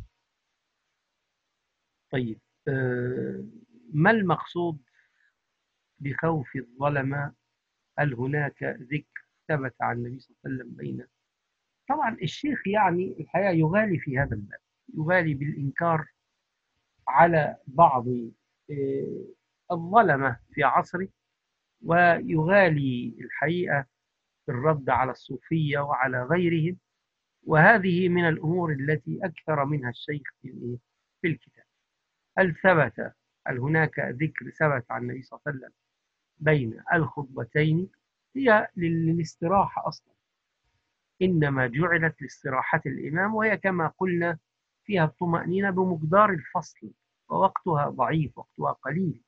طيب، آه، ما المقصود بخوف الظلمة؟ هل هناك ذكر ثبت عن النبي صلى الله عليه وسلم بين؟ طبعا الشيخ يعني الحقيقة يغالي في هذا الباب، يغالي بالإنكار على بعض آه، الظلمة في عصره، ويغالي الحقيقة في الرد على الصوفية وعلى غيرهم، وهذه من الأمور التي أكثر منها الشيخ في في الكتاب. هل ثبت هل هناك ذكر ثبت عن النبي صلى الله عليه وسلم بين الخطبتين؟ هي للاستراحة أصلا، إنما جعلت لاستراحة الإمام، وهي كما قلنا فيها الطمأنينة بمقدار الفصل، ووقتها ضعيف، وقتها قليل.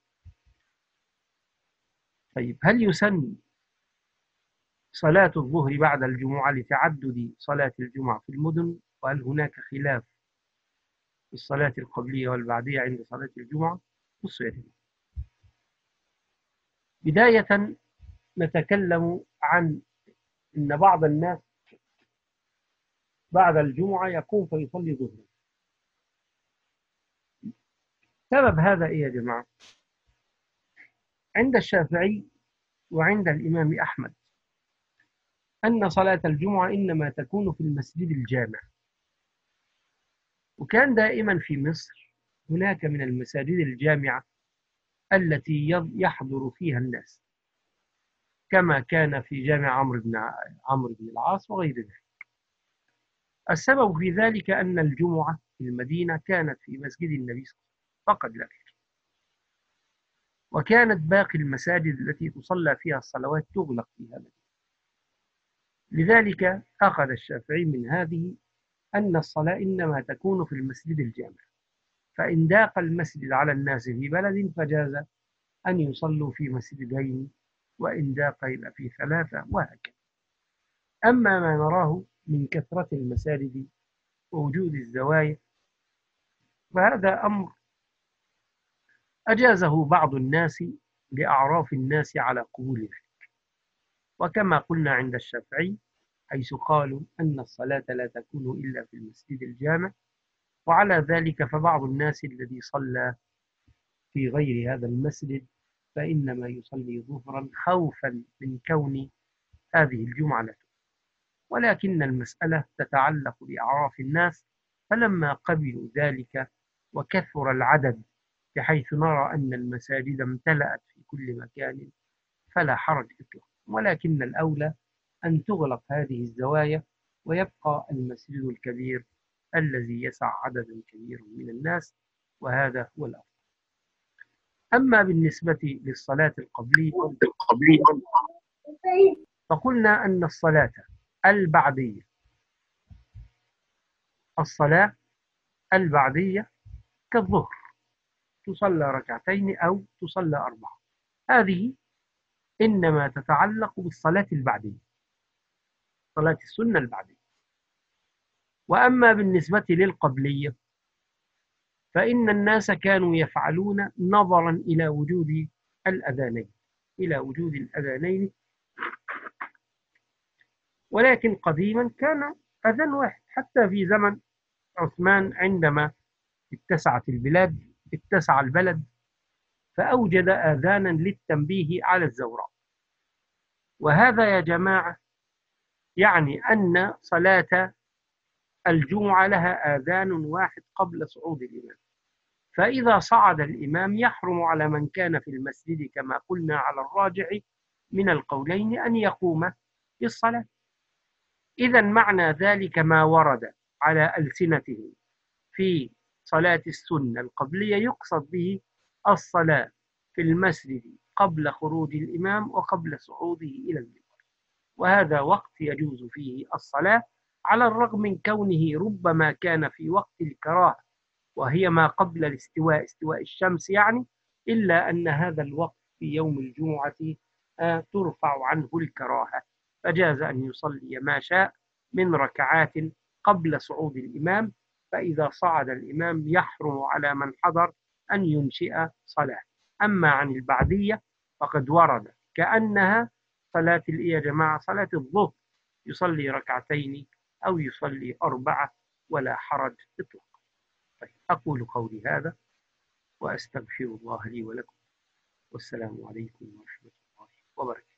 طيب، هل يسن صلاة الظهر بعد الجمعة لتعدد صلاة الجمعة في المدن؟ وهل هناك خلاف في الصلاة القبلية والبعدية عند صلاة الجمعة؟ بصوا يا جماعة، بداية نتكلم عن أن بعض الناس بعد الجمعة يقوم فيصلي ظهرا. سبب هذا إيه يا جماعة؟ عند الشافعي وعند الإمام أحمد أن صلاة الجمعة إنما تكون في المسجد الجامع، وكان دائما في مصر هناك من المساجد الجامعة التي يحضر فيها الناس، كما كان في جامع عمرو بن عمرو بن العاص وغير ذلك. السبب في ذلك أن الجمعة في المدينة كانت في مسجد النبي صلى الله عليه وسلم فقط لا غير، وكانت باقي المساجد التي تصلى فيها الصلوات تغلق في هذا المكان. لذلك أخذ الشافعي من هذه أن الصلاة إنما تكون في المسجد الجامع، فإن ضاق المسجد على الناس في بلد فجاز أن يصلوا في مسجدين، وإن ضاق يبقى في ثلاثة، وهكذا. أما ما نراه من كثرة المساجد ووجود الزوايا فهذا أمر أجازه بعض الناس لأعراف الناس على قبول ذلك، وكما قلنا عند الشافعي حيث قالوا أن الصلاة لا تكون إلا في المسجد الجامع، وعلى ذلك فبعض الناس الذي صلى في غير هذا المسجد فإنما يصلي ظهرا خوفا من كون هذه الجمعة له. ولكن المسألة تتعلق بأعراف الناس، فلما قبلوا ذلك وكثر العدد بحيث نرى أن المساجد امتلأت في كل مكان فلا حرج إطلاقا، ولكن الأولى أن تغلق هذه الزوايا ويبقى المسجد الكبير الذي يسع عددا كبيرا من الناس، وهذا هو الأفضل. أما بالنسبة للصلاة القبلية فقلنا أن الصلاة البعدية الصلاة البعدية كالظهر، تصلى ركعتين أو تصلى أربعة، هذه إنما تتعلق بالصلاة البعدية، صلاة السنة البعدية. وأما بالنسبة للقبلية فإن الناس كانوا يفعلون نظرا إلى وجود الأذانين إلى وجود الأذانين ولكن قديما كان أذان واحد، حتى في زمن عثمان عندما اتسعت البلاد اتسع البلد فأوجد آذانا للتنبيه على الزوراء. وهذا يا جماعة يعني أن صلاة الجمعة لها آذان واحد قبل صعود الإمام، فإذا صعد الإمام يحرم على من كان في المسجد كما قلنا على الراجع من القولين أن يقوم بالصلاة. إذا معنى ذلك ما ورد على ألسنتهم في صلاة السنة القبلية يقصد به الصلاة في المسجد قبل خروج الإمام وقبل صعوده إلى المنبر، وهذا وقت يجوز فيه الصلاة، على الرغم من كونه ربما كان في وقت الكراهة وهي ما قبل الاستواء، استواء الشمس يعني، إلا أن هذا الوقت في يوم الجمعة آه، ترفع عنه الكراهة، فجاز أن يصلي ما شاء من ركعات قبل صعود الإمام، فإذا صعد الإمام يحرم على من حضر أن ينشئ صلاة. أما عن البعدية فقد ورد كأنها صلاة الإيه يا جماعة، صلاة الظهر، يصلي ركعتين أو يصلي أربعة ولا حرج إطلاقا. طيب، أقول قولي هذا وأستغفر الله لي ولكم، والسلام عليكم ورحمة الله وبركاته.